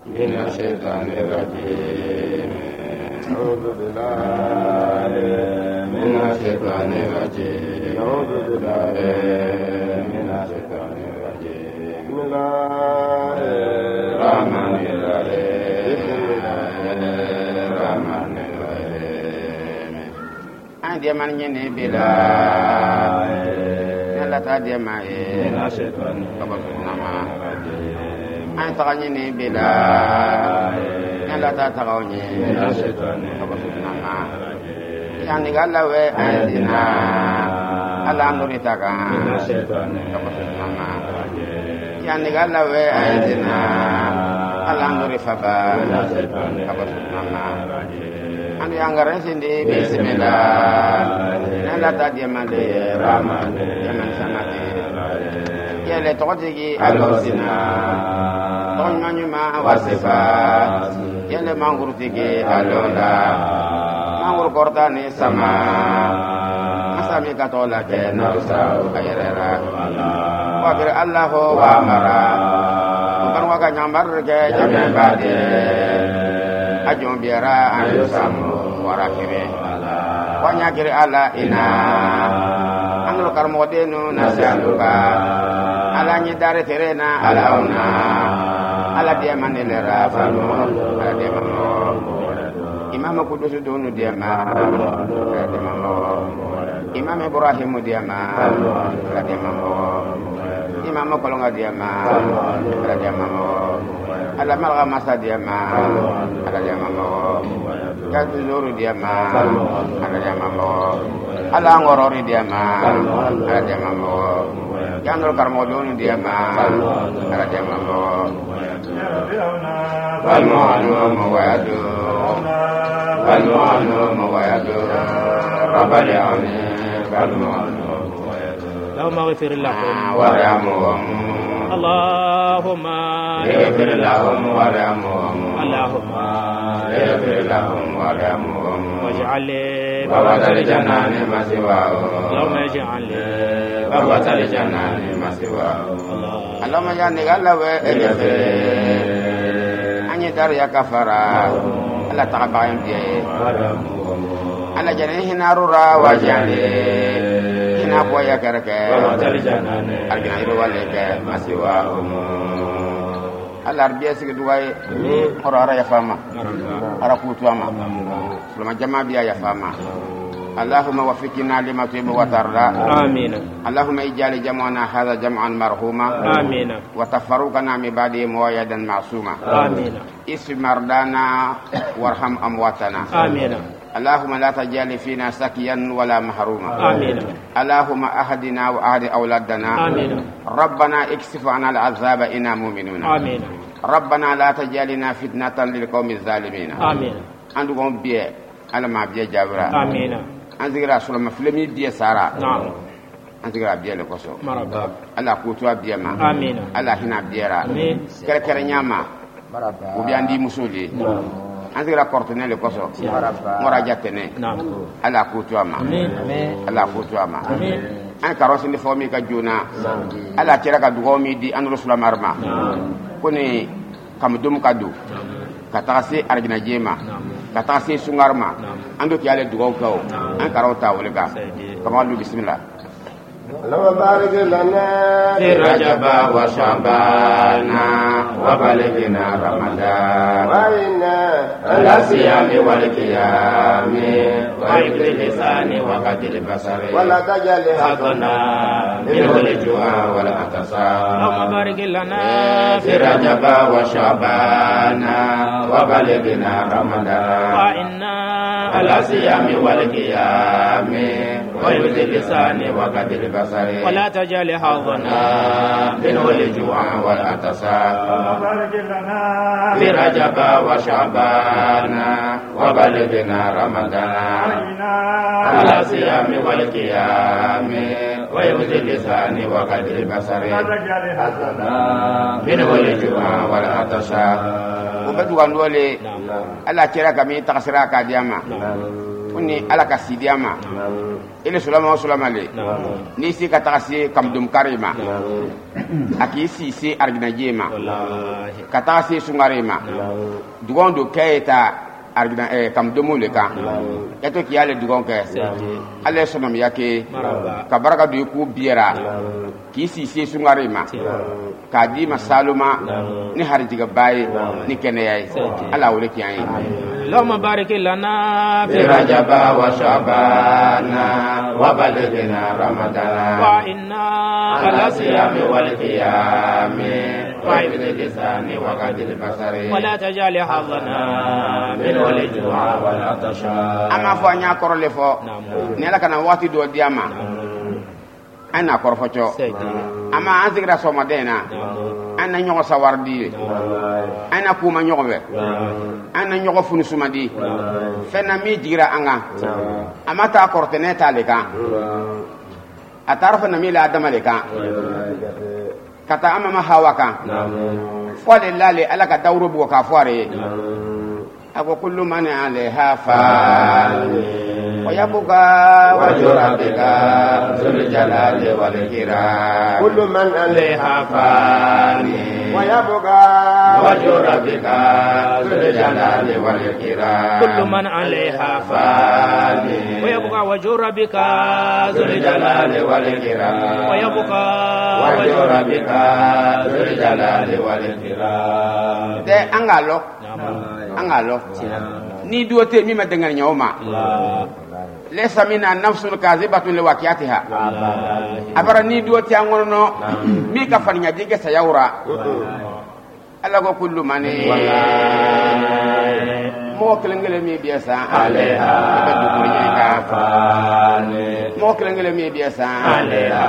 من الشيطان الرجيم أعوذ بالله من الشيطان الرجيم أعوذ بالله من الشيطان الرجيم بسم الله الرحمن الرحيم الرحمن الرحيم أدي من يني بلا نلا تادي ما من الشيطان الرجيم أنت غنيني بلا نلا تاتغوني من الشيطان الرجيم يعني قال له أهدنا على نورتك من الشيطان الرجيم يعني قال له أهدنا على نور فبا من الشيطان الرجيم أنا يانغرن سندي بسم الله نلا تادي مالي رحمن يمن سنتي يلي توجي الوسنا تونيما واسفا يلي مانغورتيكي الولا مانغور كورتاني سما مسامي كاتولا كنوسا خيرا وغير الله وامرا وكان وكا نيامبر جامي بادي اجون بيرا اندو سامو وراكيبي وانياكيري الله انا anul karmodenu nasaluka ala nyidare terena ala ona ala dia manelera fanu ala dia mamo imam kudus dunu dia ma ala dia mamo imam ibrahim dia ma ala dia mamo imam kolonga dia ma ala dia mamo ala malga masa dia ma ala dia mamo kaduluru dia ma ala dia mamo ala ngorori dia ma ala dia mambo janul karmodun dia ma ala dia mambo wal mu'adu rabbal alamin wal mu'adu اللهم اغفر لهم وارحمهم اللهم اغفر لهم وارحمهم اللهم اغفر لهم وارحمهم واجعل لي بابا الجنان مسواه اللهم اجعل لي بابا الجنان مسواه اللهم جاني قال له اغفر اني دار يا كفارا الله تقبل بي الله جنيه نارورا وجاني هنا بويا كركه بابا الجنان الجنان ولك مسواه Allah biya sigi duway ora ya fama ara kutuama lama jama biya ya fama Allahumma waffiqna lima tuhibbu wa tarda amin Allahumma ij'al jam'ana hadha jam'an marhuma amin wa tafarruqana min ba'di muwayyadan ma'suma amin ismi mardana warham amwatana amin اللهم لا تجعل فينا سكيا ولا محروما آمين اللهم أهدنا وأهد أولادنا آمين ربنا اكشف عنا العذاب إنا مؤمنون آمين ربنا لا تجعلنا فتنة للقوم الظالمين آمين عندكم بيه على ما بيه جابرا آمين عندك رسول ما فلمي بيه سارا نعم عندك بيه لكوسو مرحبا الله كوتوا بيه ما آمين الله هنا بيه را آمين كركر نياما مرحبا وبياندي مسولي anzigra kortene le koso mora jatene ala kutuama ala kutuama an karosi ni fomi ka juna ala tira ka dugomi di an rasul marma koni kam dum kadu katasi argina jema katasi sungarma ando ki ale dugo kaw an karota wolga kamalu bismillah اللهم بارك لنا في رجب وشعبان وبلغنا رمضان وإنا على الصيام والقيام وحفظ اللسان وقت البصر ولا تجعل حظنا منه الجوع والعطش اللهم بارك لنا في رجب وشعبان وبلغنا رمضان وإنا على الصيام والقيام وحفظ اللسان وقت البصر ولا تجعل حظنا منه الجوع والعطش في رجب وشعبان وبلغنا رمضان على الصيام والقيام وحفظ اللسان وقت البصر منه الجوع والعطش وبدو أن نقول ألا ترى كمي تقصرا كديما ni ala ka sidiama ile sulama le ni si ka tagasi kam dum karima aki si argina jema ka tagasi sungarima dugondo kayta argina kam dumule ka eto ki ale dugon ke ale sonam yake ka baraka du ku biera ki si sungarima ka di masaluma ni harjiga baye ni keneyay ala wole ki ay اللهم بارك لنا في رجب وشعبان وبلغنا رمضان وإنا على الصيام والقيام وعبد اللسان وقد البصر ولا تجعل حظنا من الجوع والعطش أما فانيا كورلفو نلا كان وقت دو دياما أنا كورفتو أما أنزغرا سومدينا أنا نيو سواردي أنا كوما نيوغبه أنا نيوغ فنسومدي فنامي جيرا أنغا أما تا كورتني تاليكا أتعرف نمي لا آدم لكا كتا أما ما هواكا فولله لألا كدورو بوكا فواري أقول كل من عليها فان ويبقى وجه ربك ذو الجلال والإكرام كل من عليها فان ويبقى وجه ربك ذو الجلال والإكرام كل من عليها فان ويبقى وجه ربك ذو الجلال والإكرام ويبقى وجه ربك ذو الجلال والإكرام ده أنغالو angalo ni duote mi madengal nyoma lesa mina nafsul kazibatun liwaqiyatiha abara ni duote angono mi ka fanya dige sayawra ala go kullu mani mo kelengele mi biasa aleha ka mo kelengele mi biasa aleha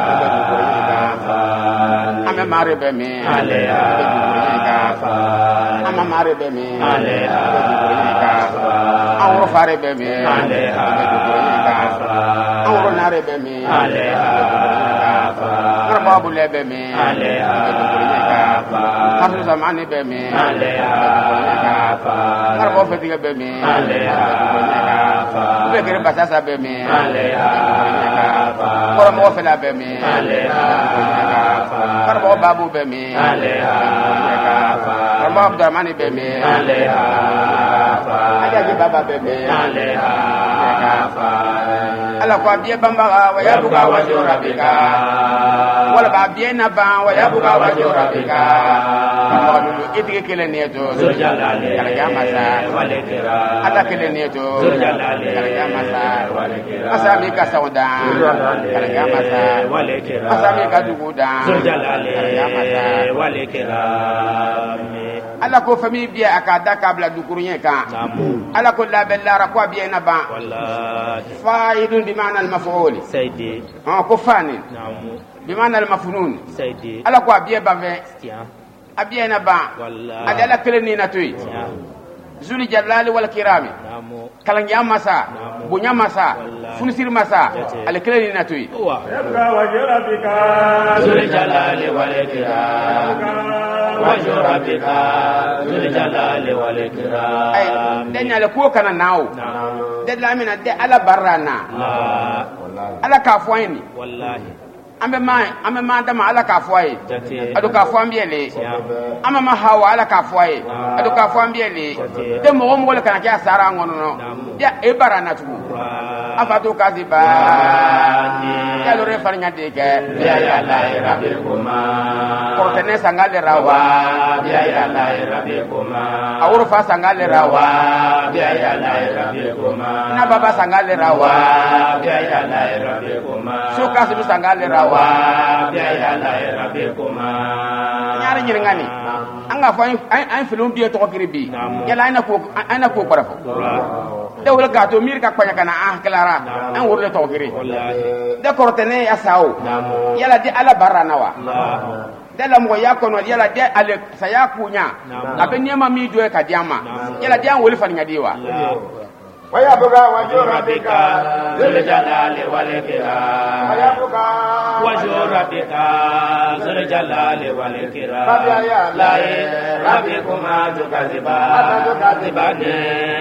ame mare be mi aleha ama mare be mi aleha awro fare be mi aleha awro nare be mi aleha marbabu le be mi aleha hasu zamani be mi aleha marbo fetiga be mi aleha be kere basasa be mi aleha koro mo fela be mi aleha marbo babu be mi aleha marbo abdurrahmani be mi aleha ajaji baba be mi aleha ala ko biye bamba wa yabuka wa jorabika wala ba biye na ba wa yabuka wa jorabika wala itige kele neto zuljalali kala jamasa walekira ala kele neto zuljalali kala jamasa walekira asami ka sawda kala jamasa walekira asami ka duguda zuljalali kala jamasa walekira ala ko fami biye akada kabla dukurunya ka ala ko la bella ra ko biye na ba wallahi fa'idun bi ma'na al-maf'ul سيدي كفاني نعم بمعنى المفنون سيدي على كو ابيه بافي ابيه با والله على كلني نتوي زول الجلال والكرام نعم كلن يا مسا بنيا مسا فنسير مسا على كلني نتوي يبقى وجه ربك ذو الجلال والإكرام وجه ربك ذو الجلال والإكرام اي دنيا لكو كان ناو دد لا من دد على برانا على كافويني والله ambe ma dama ala ka foye adu ka fo ambiele ama ma hawa ala ka foye adu ka fo ambiele de mo le kana kya sara ngono no ya e barana tu afatu kaziba ya lo re farnya de ke ya la rabbikuma ko tene sangale rawa ya la rabbikuma awru fa sangale rawa ya la rabbikuma na baba sangale rawa ya la rabbikuma so kasu sangale rawa wa ya la rabbikuma nyari nyirngani anga fa an filum biye to kiribi yala ana ko barafo dawla gato mir ka kwanya kana klara an wurle to kiri de kortene ya sawo yala di ala barana wa dala mo yakono yala de ale sayakunya abenya ma mi do ka diama yala di an woli fa nyadiwa ويبقى وجه ربك ذو الجلال والإكرام ويبقى وجه ربك ذو الجلال والإكرام لا ربكما تكذبان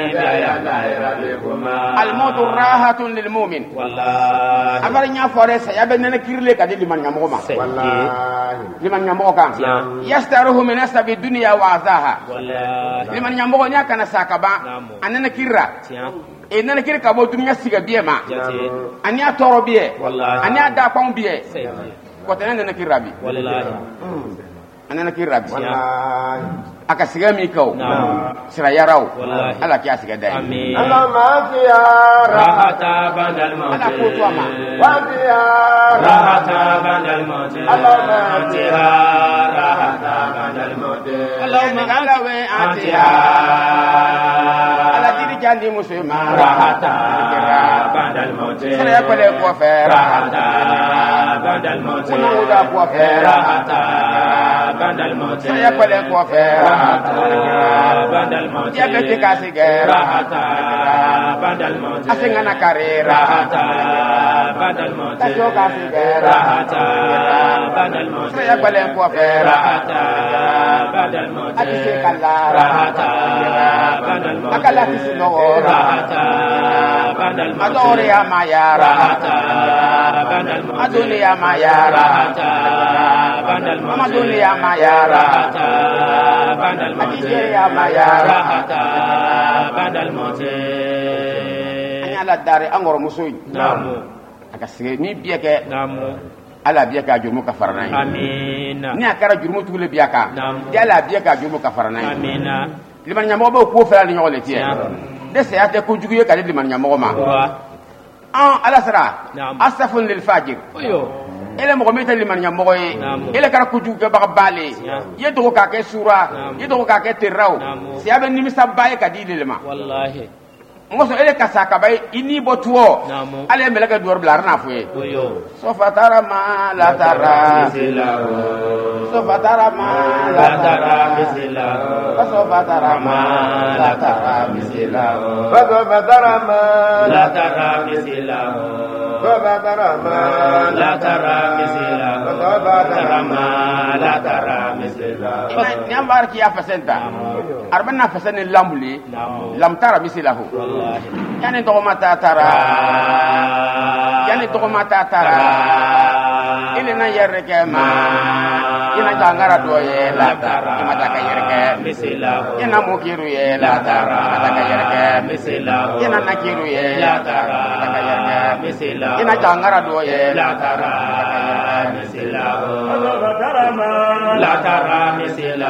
الموت راحة للمؤمن والله أفرني فورس يا بني كيرلي كذي لمن يموما والله لمن يموكا يستره من أسباب الدنيا وعزاها والله لمن يموكا كان ساكبا أننا كيرا إننا كير كابو دنيا سيجا بيما أني أتورو بيه أني أدافعون بيه كوتنا أننا كير ربي والله أننا كير ربي akasiga mi kaw sira yaraw ala kiya siga dai amin allahumma fiya rahata bandal maut ala ko to ma wa fiya rahata bandal maut allahumma fiya rahata bandal maut allahumma alawe atiya ala diri jandi musulma rahata bandal maut sira ya pale ko fe rahata bandal maut kuna uda ko fe rahata bandal maut sira ya pale ko fe bandal maut diabete kasi ge rahata bandal maut asengana kare rahata bandal maut tajo kasi ge rahata bandal maut saya balen ko fe rahata bandal maut atise kala rahata bandal maut akala tisino rahata bandal maut adore ya maya rahata bandal maut adone ya maya rahata bandal maut adone ya maya rahata bandal maut ya maya rahata bandal maut anya la dare angoro musoy namu aka sige ni bieke namu ala bieka jumu ka farnay amin ni akara jumu tugule biaka namu ya ala bieka jumu ka farnay amin liman nyamo bo ko fala ni nyole tie de se ate ko juguye ka liman nyamo ma ala sara asafun lil fajir oyo ele mo meta liman nyamo ye ele kara ko juguye ba bale ye to ka ke sura ye to ka ke tiraw se abe nimisa baye ka dilema wallahi ngoso ele kasaka bay ini botuo ale melaka duwar blar na fuye so fatara ma la tara so fatara ma la tara misila so fatara ma la tara misila so fatara ma la tara misila so fatara ma la tara misila so fatara ma la tara misila nyambar ki ya fasenta arbana fasani lambuli lam tara misilahu yani to mata tara ile na yerke ma ina jangara do ye la tara mata ka yerke misila ina mukiru ye la tara mata ka yerke misila ina nakiru ye la tara mata ka yerke misila ina jangara do ye la tara misila la tara misila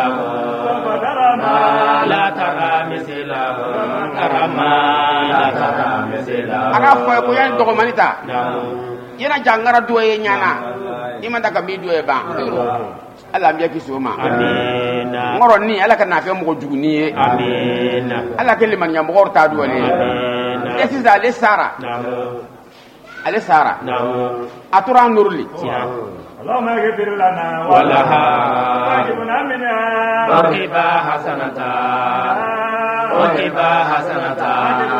la tara misila karama aga fo ko yan dogo manita yana jangara duwe nyana imanda ka mi duwe ba ala mbiya kisoma amin ngoro ni ala kana fe mo juguni ye amin ala ke liman nyam ngor ta duwe amin esiza le sara ale sara atura nurli اللهم اغفر لنا ولها واجبنا منها وقبا حسنتا وقبا حسنتا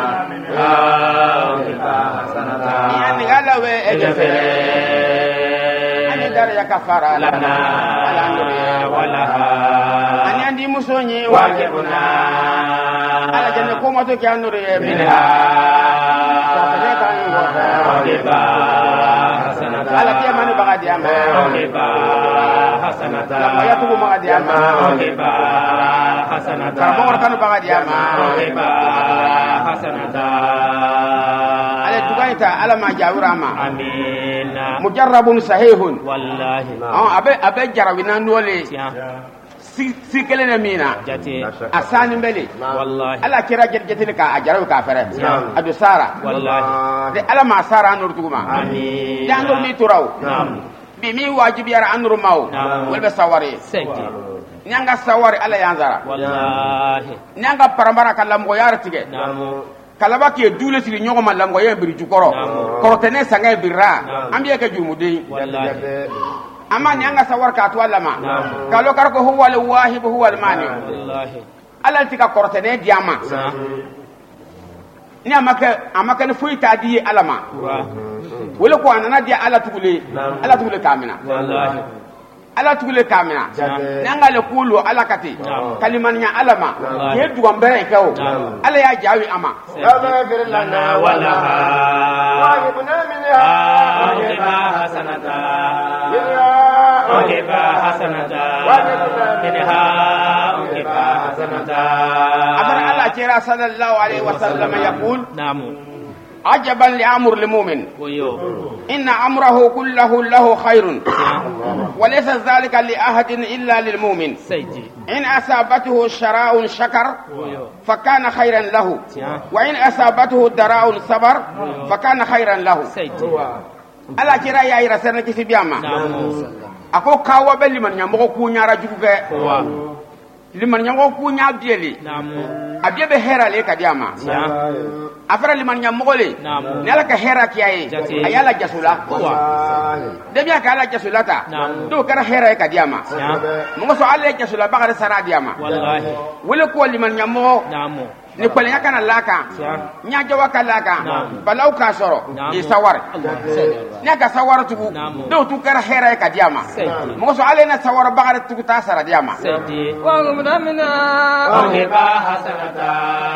وقبا حسنتا يعني قال له اجفر اني دار يا كفاره لنا ولها اني عندي مسوني واجبنا على جنة كوماتو كانوا منها وقبا حسنتا على كيما نبغى ديما وقبا حسنتا لما يتوب ما ديما وقبا حسنتا كما كانوا بغى ديما وقبا حسنتا على دغايتا على ما جاورما امين مجرب صحيح والله ابي جربنا نولي si kelene mina jati asani mbele wallahi ala kira jeti ka ajaraw ka fere adu sara wallahi de ala ma sara nur tuguma amin de andur mi turaw bi mi wajibi yara andur maw wal be sawari senti nyanga sawari ala yanzara wallahi nyanga parambara kala mo yara tige kalaba ke dule sili nyogo malango ye biri jukoro korotene sanga birra ambiye ke jumude wallahi amma nyanga sawar ka to allama kalo karko huwa al-wahib huwa al-mani wallahi ala tika kortene diama ni amaka ni foyi ta di alama wala ko anana di ala tugule kamina wallahi ala tugule kamina nanga le kulu ala kati kalimanya alama ke duwan bere kawo ala ya jawi ama غفر لنا ولها وهبنا منها وهبا حسنة منها وهبا حسنة منها وهبا حسنة أمر الله جرى صلى الله عليه وسلم يقول نعم عجبا لأمر المؤمن إن أمره كله له خير وليس ذلك لأحد إلا للمؤمن إن أصابته شراء شكر فكان خيرا له وإن أصابته دراء صبر فكان خيرا له ألا جرى يا إرسلنا كسي بياما أكو كاوا بل من يمغو كونيا رجوك لمن يمغو كونيا بيلي أبيه بهيرا لك دياما afara liman nyamogole ne ala ka hera kiyaye ayala jasula debiya ka ala jasulata do kara hera ka diama mo so ala jasula bagare sara diama wallahi wala ko liman nyamo ni ko nya kana laka nya jawa ka laka balau ka soro e sawar nya ka sawar tugu do tu kara hera ka diama mo so ala na sawar bagare tugu ta sara diama wa gumna wa hiba hasanata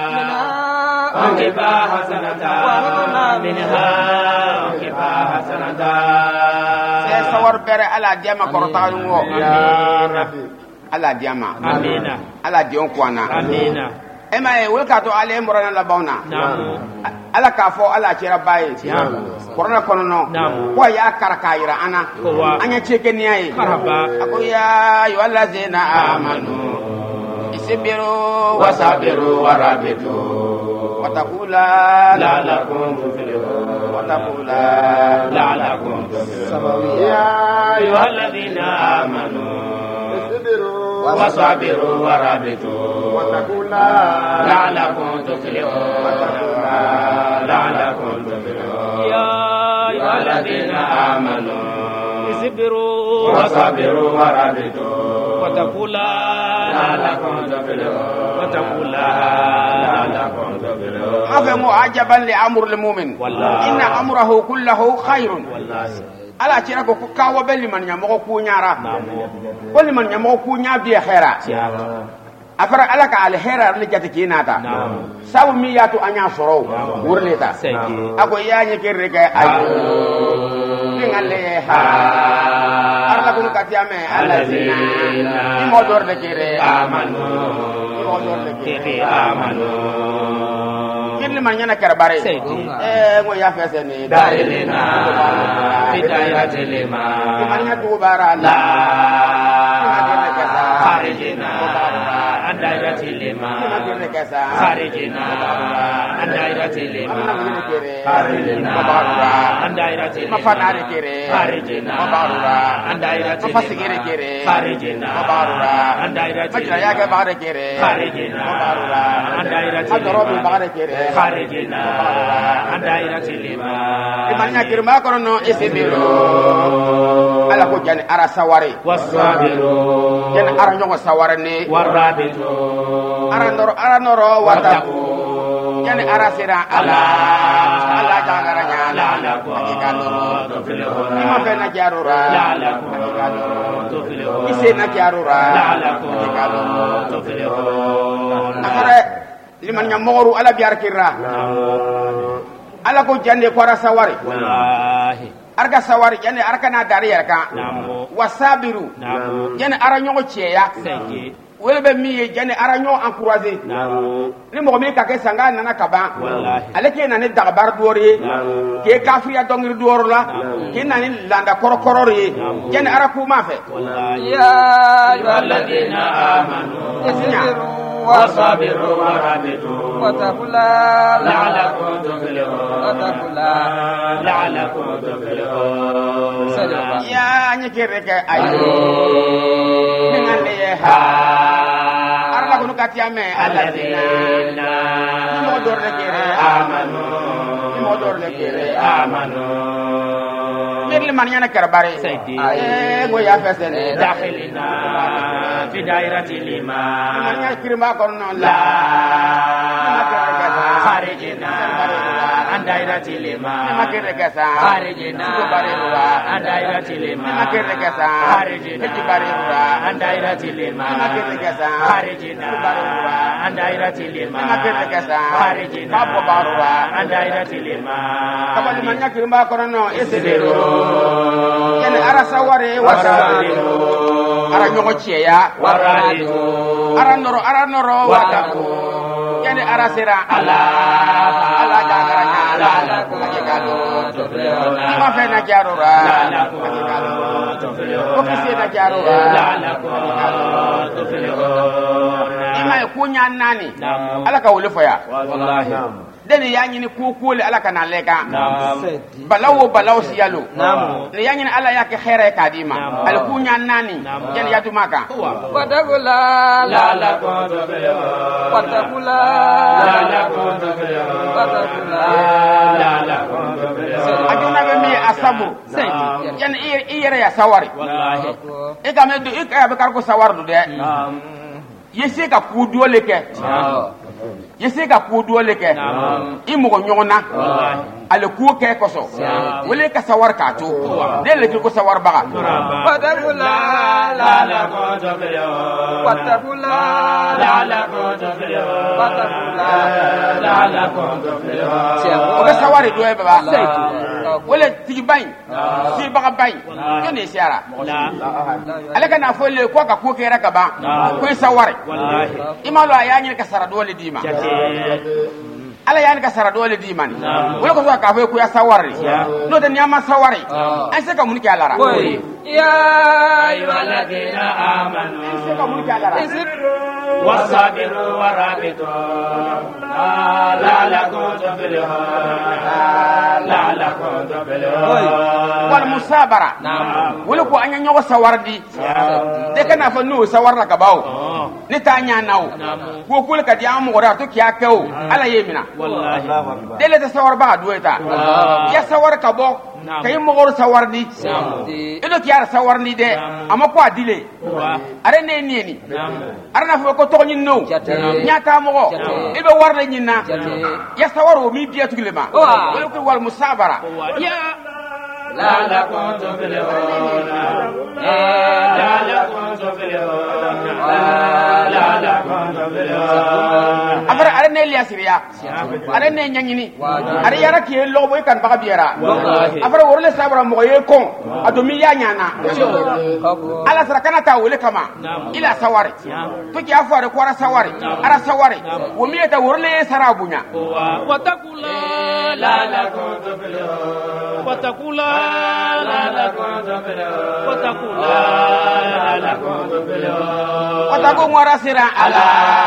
وهبا حسنة منها وهبا حسنة سوار بره على ديما كورتانو على ديما امين على ديون كوانا امين اما ولكاتو علي مرنا لبونا على كافو على تشرباي كورونا كونو كو يا كاركايرا انا انيا تشيكنياي اكو يا ايها الذين امنوا اصبروا وصابروا ورابطوا وتقولا لعلكم تفلحون وتقولا لعلكم تفلحون يا أيها الذين آمنوا اصبروا وصابروا ورابطوا وتقولا لعلكم تفلحون وتقولا لعلكم تفلحون يا أيها الذين آمنوا اصبروا وصابروا ورابطوا وتقولا لعلكم تفلحون وتقولا لعلكم تفلحون أفهموا عجبا لأمر المؤمن إن أمره كله خير ala tira ko kawo belli man nyamo ko nyara ko man nyamo ko nyabi khera afara ala ka al khera ni jati kinata sabu mi yatu anya soro wurneta ako yaanye kerre kay ayo ngale ha arla ko katiyame alazina imodor de kere amanu imodor de kere amanu kirli man nyana karbare ngo ya fese ni dalilina bidayatilima man nya dubara la kharijina andayratilima kharijina andayratilima kharijina andayratilima mafanare kere kharijina andayratilima mafasigere kere kharijina andayratilima majra ya ke bare kere kharijina andayratilima adorobi bare kere kharijina andayratilima imanya kirma kono no isibiro ala ko jani ara saware wasabiru jani ara nyongo saware ne warabitu ara noro wataku jani ara sira ala jangaranya la ko tuflihuna ima fena jarura la ko tuflihuna ise na jarura la ko tuflihuna akare liman nyamoru ala biar kirra ala ko jande ko ara saware wallahi arga sawari jane arka na dari yarka wasabiru jane ara nyongo cheya welbe mi jane ara nyongo encourager ni mo mi ka ke sanga nana kaba ale ke nani dagbar duori ke kafriya dongir duor la ke nani landa korokorori jane ara ku ma fe ya ayyuhalladhina amanu isbiru wasabiru warabitu wattaqula la'allakum tuflihun wattaqula la'allakum tuflihun ya nyekere ke ayo ngale ha arla kunu katiyame alladina modor le kere amanu modor le kere amanu mirli man yana karbare go ya fesene dakhilina fi dairati lima man ya kirma kono la kharijna an dairatil iman makere kasa kharijna barira an dairatil iman makere kasa kharijna barira an dairatil iman makere kasa kharijna barira an dairatil iman makere kasa kharijna barira an dairatil iman kabali manya kirma kono esdero yani ara saware wasabiru ara nyogo cheya waraditu ara noro wadaku yani ara sera ala jagaranya ala kagalo ma fe na jarura ko kisi na jarura ima kunya nani ala ka wole foya wallahi deni yanyi ni kukule ala kana leka balawo siyalo ni yanyi ala yake khaira kadima al kunya nani yani yatu maka watakula la la kontobelo watakula la la kontobelo watakula la la kontobelo aduna be mi asabu yani iyere ya sawari wallahi ikame do ikabe karko sawardu de yese ka kudo leke yese ka kudo leke imogo nyona ale ku ke koso wele ka sawar ka to de le ko sawar baga watakula la la kontobelo watakula la la kontobelo watakula la la kontobelo o ka sawari do e baba wele tigi bain si baga bain yo ne siara ale kana fo le ko ka ku ke raka ba ko sawari wallahi imalo ayani ka sara dole dima ala yani ka sara dole dimani wala ko ka fa ko ya sawari no da nyama sawari an se ka mun ki alara ya ayyuhalladhina amanu an se ka mun ki alara wasabiru warabitu la la kontobelo wal musabara wala ko anya nyogo sawardi de kana fa no sawarra ka bawo ni ta nya nawo ko kul ka di amu ora to kiya kawo ala yemina wallahi dele ta sawar ba dueta ya sawar ka bo kay mo gor sawardi edo kiya sawarni de amma ko adile are ne ni are na fa ko to nyin no nyata mo go ibe warna nyina ya sawaro mi biya tugilema wala ko wal musabara ya la la kontobelo la la kontobelo la la kontobelo afara are ne liasiriya are ne nyanyini are yara ki lobo kan baga biera afara worle sabra mo ye kon adomi ya nyana ala sara kana ta wole kama ila sawari to ki afare ko ara sawari wo mi ta worle sarabunya watakula la la kontobelo watakula la la kontobelo watakula la kontobelo watago ngora sira ala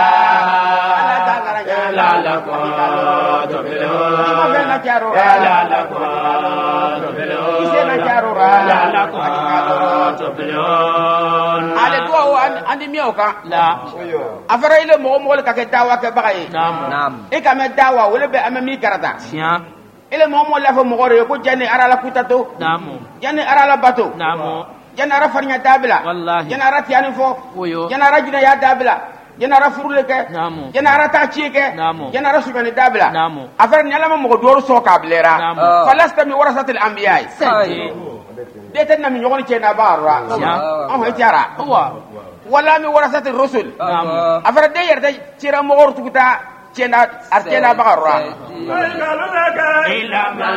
la la kontobelo ma bena jaro la la kontobelo isena jaro la la kontobelo ale do andi mioka la afara ile mo ka ke dawa ke bagaye nam e ka me dawa wole be amami karata sia ile mo la fa mo gore ko jani ara la kutato namu jani ara la bato namu jana ra farnya dabila wallahi jana ra tiani fo oyo jana ra jina ya dabila jana ra furule ke namu jana ra ta chike namu jana ra subani dabila namu afar nyala mo do so ka blera namu falasta mi warasatil anbiya sai de tan na mi yogoni chena barra on hay tiara wala mi warasatil rusul afar de yerda tira mo gor tukuta chena artena barra ila ma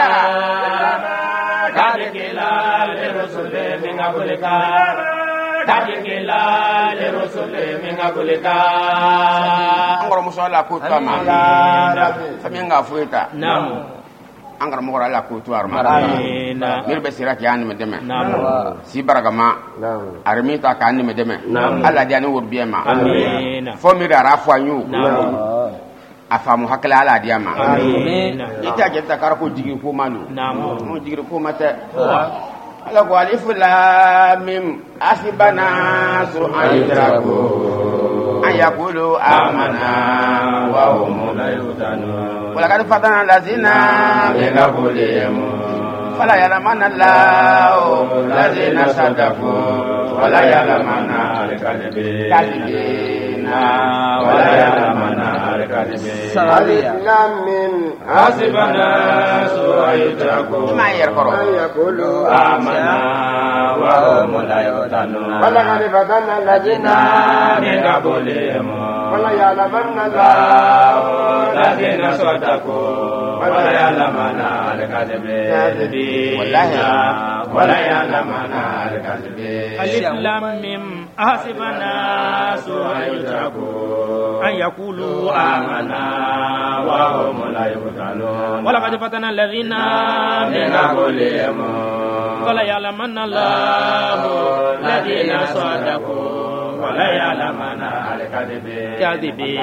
kadikila lirusul min qablika kadikila lirusul min qablika angoro muso la ko tama faminga fuita namu angara mo la ko to arma amina mir be siraki an me deme namu si baragama armita ka an me deme alla diani wurbiema amina fo mir ara fo anyu afamu hakala ala diama amina ita jetta karako jigi ko manu namu mo jigi ko mata ala ko alif lam mim asibana su ayraku ayaqulu amana wa hum la yutanun wala kad fatana lazina min qablihim fala ya'lamanna Allahu lazina sadaqu wala ya'lamanna al-kadhibina wala ya'lamanna الكاذبين ألف لام ميم حسب الناس أن يتركوا ما يركروا أن يقولوا آمنا وهم لا يفتنون ولقد فتنا الذين من قبلهم وليعلمن الله الذين صدقوا وليعلمن الكاذبين وليعلمن الكاذبين ألف لام ميم أحسب الناس أن يتركوا أن يقولوا آمنا وهم لا يفتنون ولقد فتنا الذين من قبلهم وليعلمن الله الذين صدقوا وليعلمن الكاذبين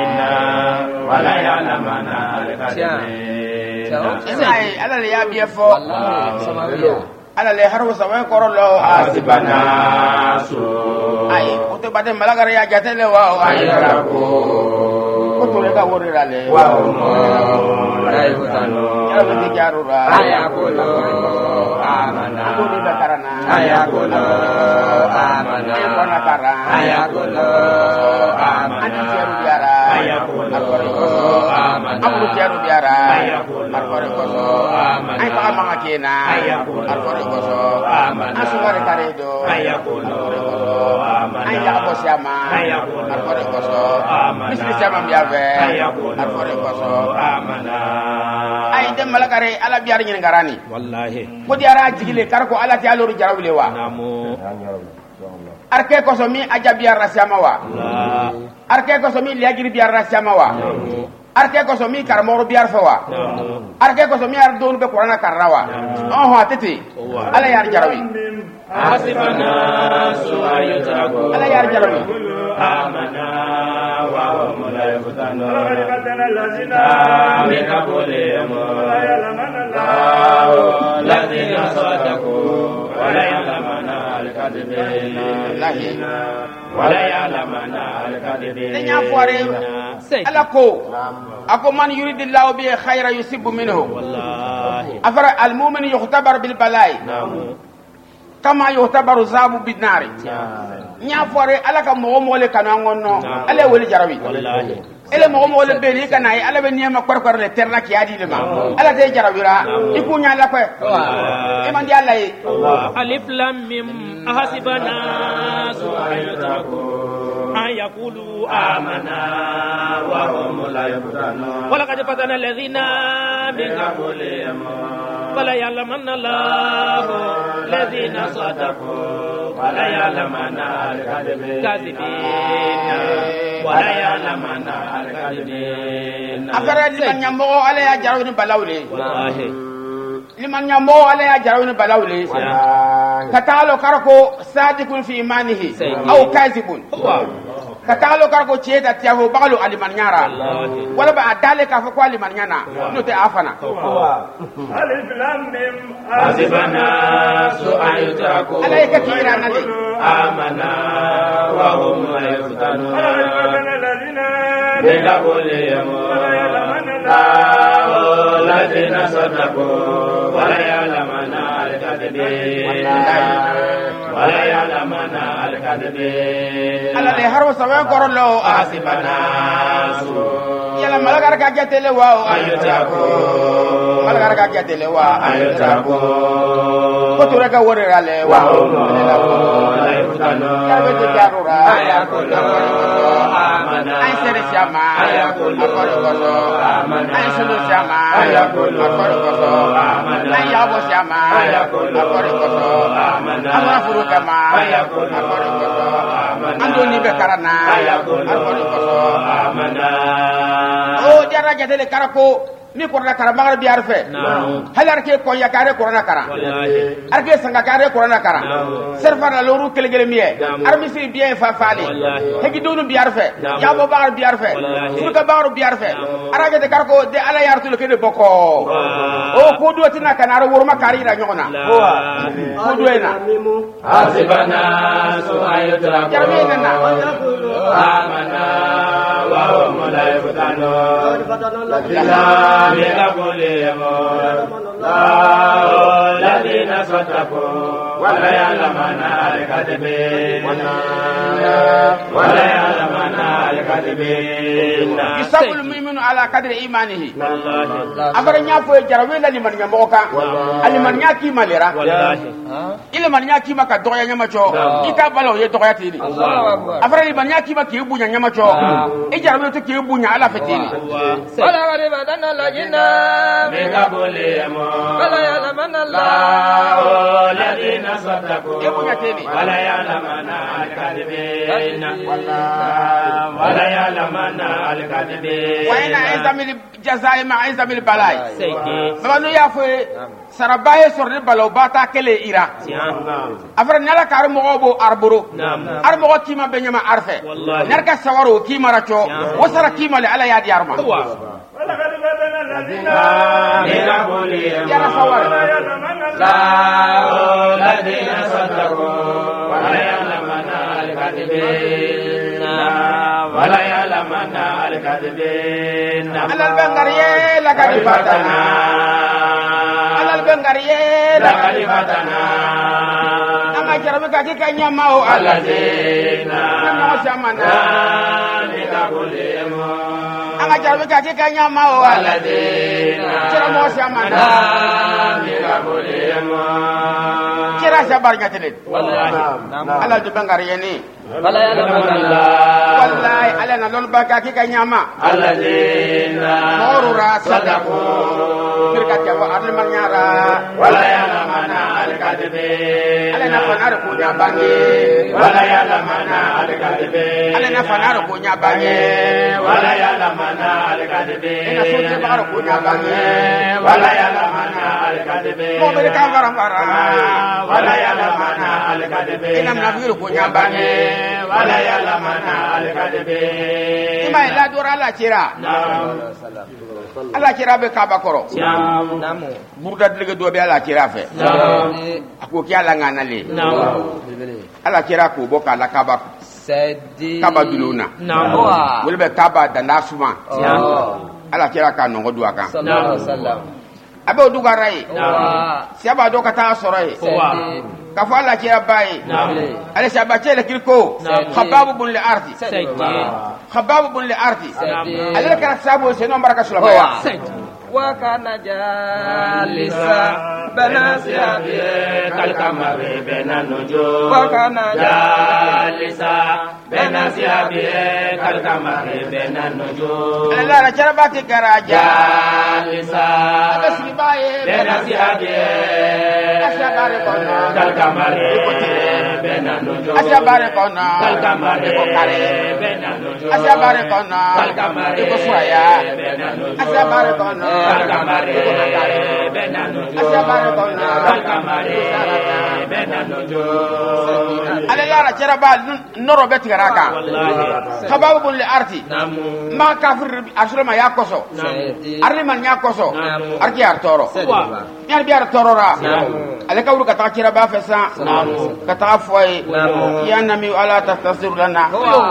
وليعلمن الكاذبين ala le ya biye fo ala le haru sawen koro lo حسبنا ay o te bade malagara ya jatele wa ay ko to le ka wori rale وهم لا يفتنون ya be jarura أيقولوا آمنا ko ni da karana أيقولوا آمنا ay ko na kara أيقولوا andi آمنا jaru biara أيقولوا آمنا amru jaru biara أيقولوا arkore ko so آمنا ay pa manga kena أيقولوا arkore ko so آمنا asugare karedo أيقولوا آمنا ay ya ko siama أيقولوا arkore ko so آمنا misli siama biave أيقولوا arkore ko so آمنا ay dem malagare ala biar nyin garani والله ko diara jigile karko ala ti aloru jarawle wa نامو arke ko so mi ajabiar rasiama wa arke ko so mi liagiri biar rasiama wa arke ko so mi karmoro biar fa wa arke ko so mi ar donu be qur'ana karrawa on ho tete ala yar jarawi حسب الناس أن يتركوا ala yar jarawi آمنا وهم لا يفتنون ولقد فتنا الذين من قبلهم وليعلمن الله الذين صدقوا وليعلمن الكاذبين وليعلمن الكاذبين nya foare ala ko ako man yuridillahu bi khayra yusibu minhu والله afara al mu'min yukhtabar bil balai kama yukhtabaru zabu bin nari nya foare ala ka mo le kanangonno ala weli jarawi والله ele mo le be ni kana yi ala be niema kor le terna ki adi le ma ala te jarawira iku nya la ko e man di ala yi ألف لام ميم أحسب الناس أن يتركوا أن يقولوا آمنا وهم لا يفتنون ولقد فتنا الذين من قبلهم وليعلمن الله الذين صدقوا وليعلمن الكاذبين وليعلمن الكاذبين afara liman nyambo ala ya jarawni balawle والله liman nyambo ala ya jarawni balawle katalo karako sadiqun fi imanihi aw kazibun katalo karako cheta tiaho bagalu aliman nyara wala ba adale ka fa ko aliman nyana no te afana ألف لام ميم حسب الناس أن يتركوا ala ka kira nale آمنا وهم لا يفتنون ولقد فتنا الذين من قبلهم وليعلمن الله الذين صدقوا وليعلمن الكاذبين وليعلمن الكاذبين ala le harwa sawan korolo حسب الناس yala malagar ka jatele wa أن يتركوا malagar ka jatele wa أن يتركوا ko to reka wore rale wa وهم لا يفتنون ya be jarura أيقولوا آمنا ay sere siama أيقولوا آمنا ay sulu siama أيقولوا آمنا ay yabo siama أيقولوا آمنا amara furu kama أيقولوا آمنا ando ni be karana أيقولوا آمنا o jara jatele karako mi korna kara magar bi arfe halar ke ko yakare korna kara والله arke sanga kare korna kara serfa la loru kelegele miye armisi bien fa fali hegi donu bi arfe ya bo bagar bi arfe furka bagar bi arfe araje de karko de ala yartu ke de boko o ko do tina kanara worma kari ra nyona ko do ena حسب الناس أن يتركوا jarmena آمنا وهم لا يفتنون من قبلهم الذين صدقوا ولا يعلمن الكاذبين ولا يعلمن الكاذبين يصاب المؤمن على قدر إيمانه أفرنيا فوي جربين لمن يموكا لمن يأكي مالرا إلى من يأكي ما كدويا نمشو إتابلو يدويا تيني أفرني من يأكي ما كيبونا نمشو إجربين تكيبونا على فتيني ولا غريب أن الذين من قبلهم ولا يعلمن الله الذين صدقوا ولا يعلمن الكاذبين ولا يعلمن الكاذبين وين عزم الجزاء مع عزم البلاء بانو يافوي سرباي سورني بلو باتا كلي إيرا أفرن نلا كارمو أربرو أربو كيما بينما أرفه نركا سوارو كيما راتشو وسرا كيما لعلى يد يارما يا سوار الذين صدقوا ولا يعلمن الكاذبين ولا يعلمن الكاذبين على البنغريه لقد فتنا على البنغريه لقد فتنا أما جربك كي نيامو الذين نوسمنا من قبلهم أما جربك كي نيامو الذين نوسمنا من قبلهم كرا سبار نتلين والله على البنغريه ني ولا يعلمن الله والله على نلول بكا كي نياما الذين مورورا صدقوا بركات يا أرل من يارا ولا يعلمن الكاذبين على نفنار كونيا باني ولا يعلمن الكاذبين على نفنار كونيا باني ولا يعلمن الكاذبين إن سوتي بارو كونيا باني ولا يعلمن الكاذبين مو بركا فرام ولا يعلمن الكاذبين إن منافير كونيا باني ولا يعلمن الكاذبين إما إلا دورا لا تيرا ala kira be kaba koro namu burda dlige do be ala kira fe ako ki ala ngana le ala kira ko boka la kaba sedi kaba duluna wol be kaba da nasuma ala kira ka no godua kan sallallahu alaihi wasallam abe oduga rai siaba do kata sorai ka fa ala kira bai ala siaba chele kirko khababu bun li ardi khababu bun li ardi ala kira sabu se no baraka sulaba وكان جالسا بناسيا كالقمر بين النجوم وكان جالسا بناسيا كالقمر بين النجوم لا رجباتي كراجا جالسا بسباي بناسيا أشباركنا كالقمر بين النجوم أشباركنا كالقمر بين النجوم أشباركنا كالقمر بسرايا بين النجوم أشباركنا كالقمر بين النجوم أشباركنا كالقمر بين النجوم على لا رجبا نورو بتكراكا خباب لأرتي ما كافر أسلم يا كوسو أرمن يا كوسو أركي أرتورو يعني بيار تورورا على كورو كتاكيرا بافسا كتافوي يا نمي ألا تستسر لنا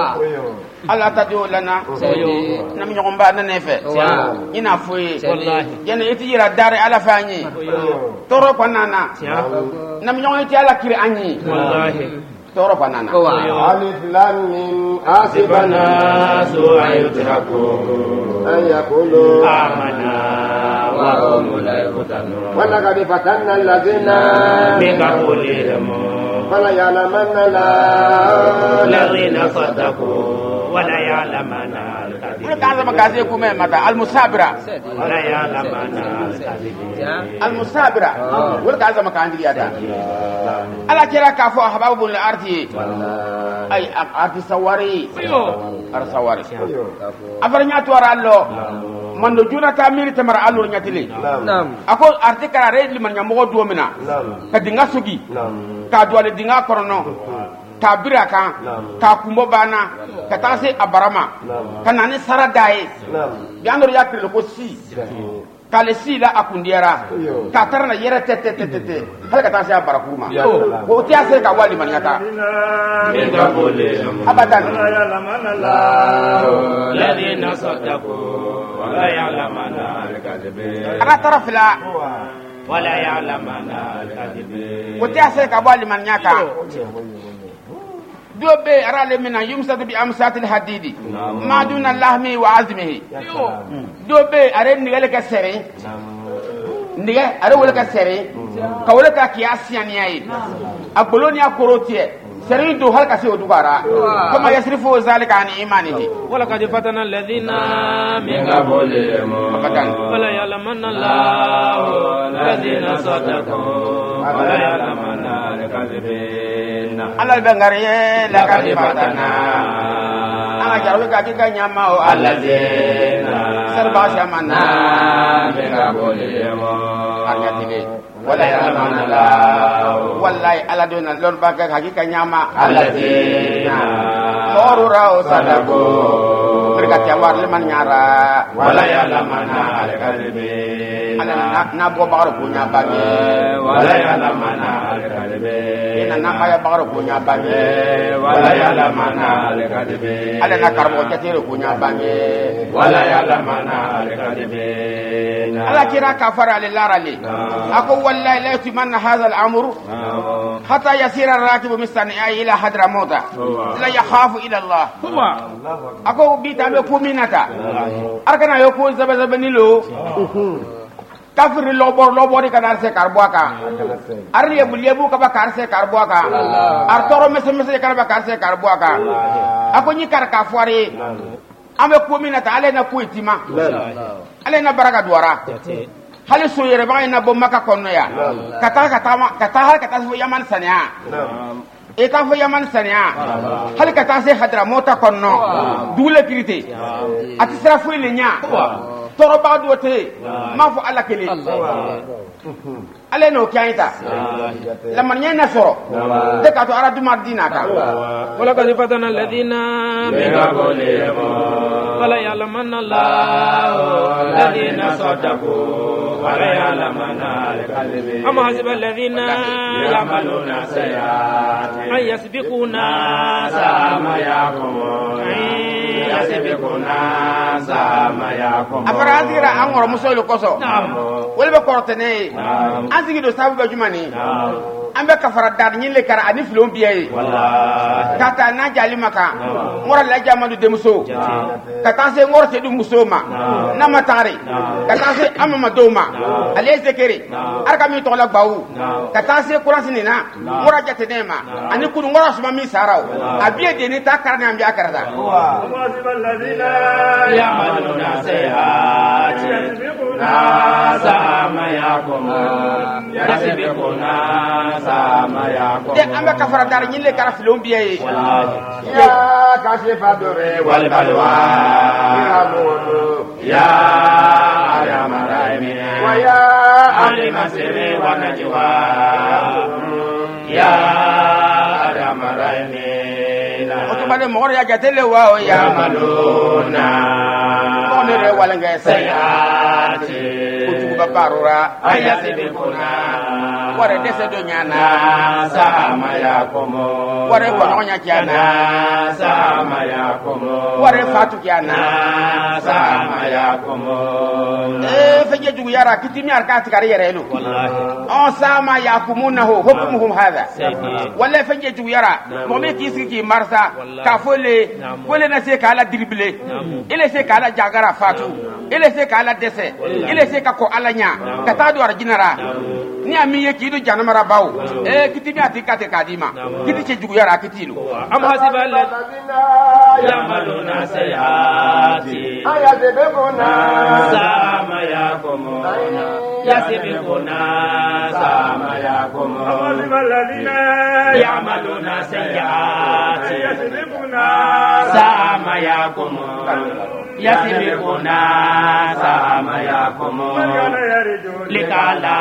ألا تدعو لنا نمي نقوم بعد نفع إنا فوي يعني يتجرى دار على فاني تورو بنانا نمي نقوم يتجرى على كير أني تورو بنانا ألف لام ميم حسب الناس أن يتركوا أن يقولوا آمنا وهم لا يفتنون ولقد فتنا الذين من قبلهم فلا يعلمن الله الذين صدقوا ولا يعلمن الكاذبين كذا كذا يكون متى المصابرة ولا يعلمن الكاذبين المصابرة ولا كذا ما كان ديادا على كذا كافو أحباب الأرض أي أرض سواري أرض سواري أفرنيا توارا الله من دجونا كامير تمر الله نياتلي نعم أقول أرض كراري لمن يمغو دومنا كدينغا سوغي كادوالي دينغا كورونو kabira kan ka kumbo bana ka tase abarama kanani saradaye bi andor yakre ko si kale si la akundiara ka tarna yere tete hal ka tase abarakuma ko tiase ka wali manyaka من قبلهم abadan الذين صدقوا ولا يعلمن الكاذبين ana tarafila ولا يعلمن الكاذبين ko tiase ka wali manyaka do be arale mina yumsatu bi amsatil hadidi ma duna lahmi wa azmihi do be are nigale ka sere ndiga are wala ka sere ka wala ka kiyasiani ay aboloni akorotie sere do hal ka se odugara kama yasrifu zalika an imanihi wala kad fatana alladhina min qablihim wala ya'lamanna Allahu alladhina sadaqu wala ya'lamanna al-kadhibin alal bangare la kad fatana ana jarwe ka kika nyama o alladhina sarba shamana min qablihim anyatine wala ya'lamanna Allahu wallahi aladuna lon baka hakika nyama alladhina morura sadaqu mereka tiawar liman nyara wala ya'lamanna al-kadhibin na bo bagar punya bagi wala ya'lamanna al-kadhibin ina na maya bagar punya bagi wala ya'lamanna al-kadhibin ala na karbo jatire punya bagi wala ya'lamanna al-kadhibin ala kira kafara lilarali ako wallahi la yutimanna hadha al-amr hatta yasira ar-rakib mistani'a ila hadramauta la yakhafu ila Allah ako bi tabe kuminata arkana yoko zaba nilo kafir lobor kana se karboaka arle bulebu ka ba karse karboaka ar toro mese ka ba karse karboaka ako ni karka foire ambe kuminata ale na kuitima ale na baraka duara hali so yere ba ina bomma ka konno ya kata fo yaman sania e ka fo yaman sania hali kata se hadramauta konno dule kirite ati sera fo ile nya toro ba do te ma fo ala kele ale no kaita la manya na soro de ka to aradu madina ka wala kad fatana alladhina min qablihim wala ya'lamanna Allahu alladhina sadaqu wala ya'lamanna al-kadhibin amma hasiba alladhina ya'maluna sayyi'ati ay yasbiquna sama yaqumun yasbiquna sama yaqumun aparadira angoro musolo koso wala be kortene azigi do sabu bajumani ambe kafara dar nyile kara ani filon biye wallahi kata na jali maka ngora la jamadu demso kata se ngor se du musoma na matare kata se amama doma ale zekere arka mi to la bawu kata se kuransi nina ngora jate nema ani kudu ngora suma mi sarao abiye de ni takara na ambiya karada walladhina ya'maluna sayyi'ati sama yakum yasbiquna sama yakum de ambe kafara dar nyile kara filon biye ya kashifa dure wal balwa ya aramaraimi wa ya alimasiri wa najwa ya aramaraimi otubale mo ya jatele wa ya maluna onere walanga sayati kutuba barura ayasibikuna ware dese do nyana sama yakomo ware kononya kiana sama yakomo ware fatu kiana sama yakomo feje jugu yara kitimi arkati kare yerelu wallahi on sama yakumunahu hukmuhum hadha wala feje jugu yara mo me kisi ki marsa ka fole na se kala dribble ile se kala jagara fatu ile se kala dese ile se ka ko alanya ka ta do arjinara ni ami ye kidu janamara bawo kitimi atikate kadima kiti che jugu yara kitilu am hasiba alladhina ya'maluna sayyi'ati ayasbiquna sama yakomo yasbiquna sama yakomo walladhina ya'maluna sayyi'ati yasbiquna sama yakomo yasbiquna sama yakomo likala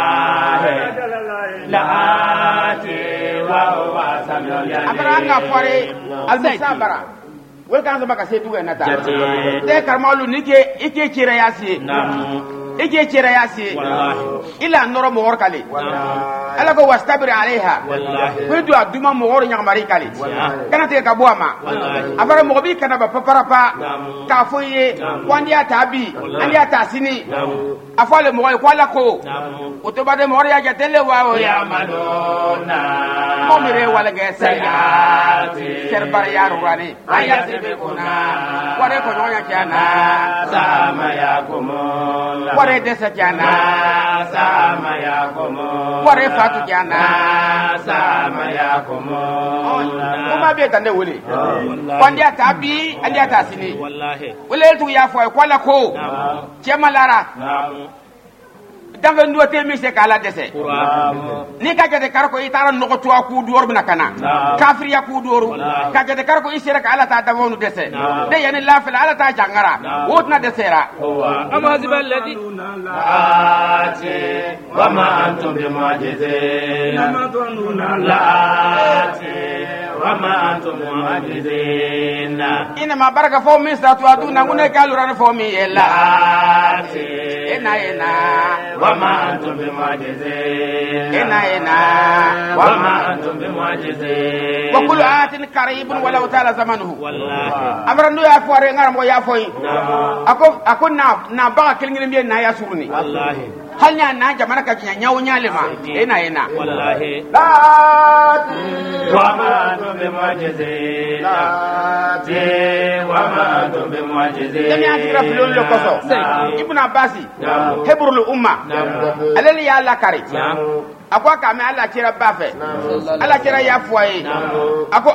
laati wa huwa samiul alim abaranga fore al-sabara welkan zama ka se tuga nata de karmalu nike ike kire yasi ije chere ya si ila noro mo wor kale ala ko wastabir alaiha ko du aduma mo wor nyamari kale kana te ka boama abara mo bi kana ba papara pa ka foye kwandi atabi andi atasini afale mo ko ala ko o to bade mo ya jatele wa o ya malona mo mere wala ge sayati serbar ya rwani ayati be kuna ware ko nyonya kana sama ya kumona ware desa kana sama ya kumona ware fatu kana sama ya kumona kuma be tande wuli kwandi atabi andi atasini wallahi wala tu ya fo ko la ko chemalara dangan duwa temi se kala dese ni ka jade karko itara noko tuwa ku duwor bina kana kafir ya ku duworu ka jade karko isira ka ala ta dawonu dese de yani lafil ala ta jangara wotna desera ama haziba alladhi ati wa ma antum bimajizin laati wa ma antum bimajizin ina ma baraka fo mi sa tu aduna ngune kalura fo mi elaati ena وما أنتم بمعجزين إنا وما أنتم بمعجزين وكل آت قريب ولو طال زمنه والله أمرنا يا فواري نعم ويا فوي أكون na baga kelingin biye na ya suruni wallahi hal nya na jamana ka nya nyawo nyale ma ena wallahi wa ma antum bimujizin wa ma antum bimujizin demi akira filon lo koso ibn abbasi hebrul umma alali ya la kare akwa ka me ala kira bafe ala kira ya fuaye ako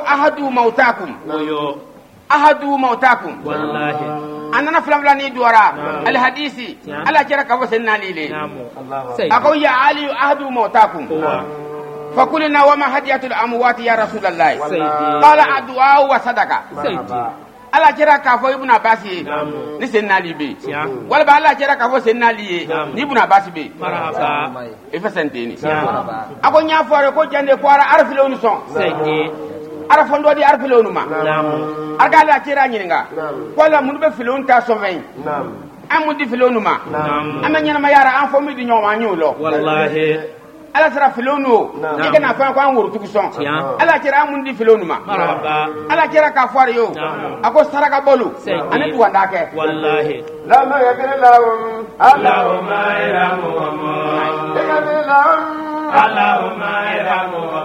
ahadu mautakum wallahi anana fulani duara al hadisi ala kira ka wasenna lile ako ya ali ahadu mautakum فقلنا وما هدية الأموات يا رسول الله قال الدعاء وصدقة ala kira ka fo ibn abbas ni senna libe wala ba ala kira ka fo senna liye ni ibn abbas be marhaba ifa senteni ako nya fore ko jande ko ara arfilonu son sege ara fondo di arfilonu ma arga ala kira nyinga wala mun be filon ta so ven amu di filonu ma amanya ma yara an fo mi di nyoma nyulo wallahi ala sara filonu ike na fa ko an wuru tukuson ala kira mun di filonu ma marhaba ala kira ka fare yo ako saraka bolu ani duwanda ke wallahi la ma yakir lahum allahumma irhamhum allahumma irhamhum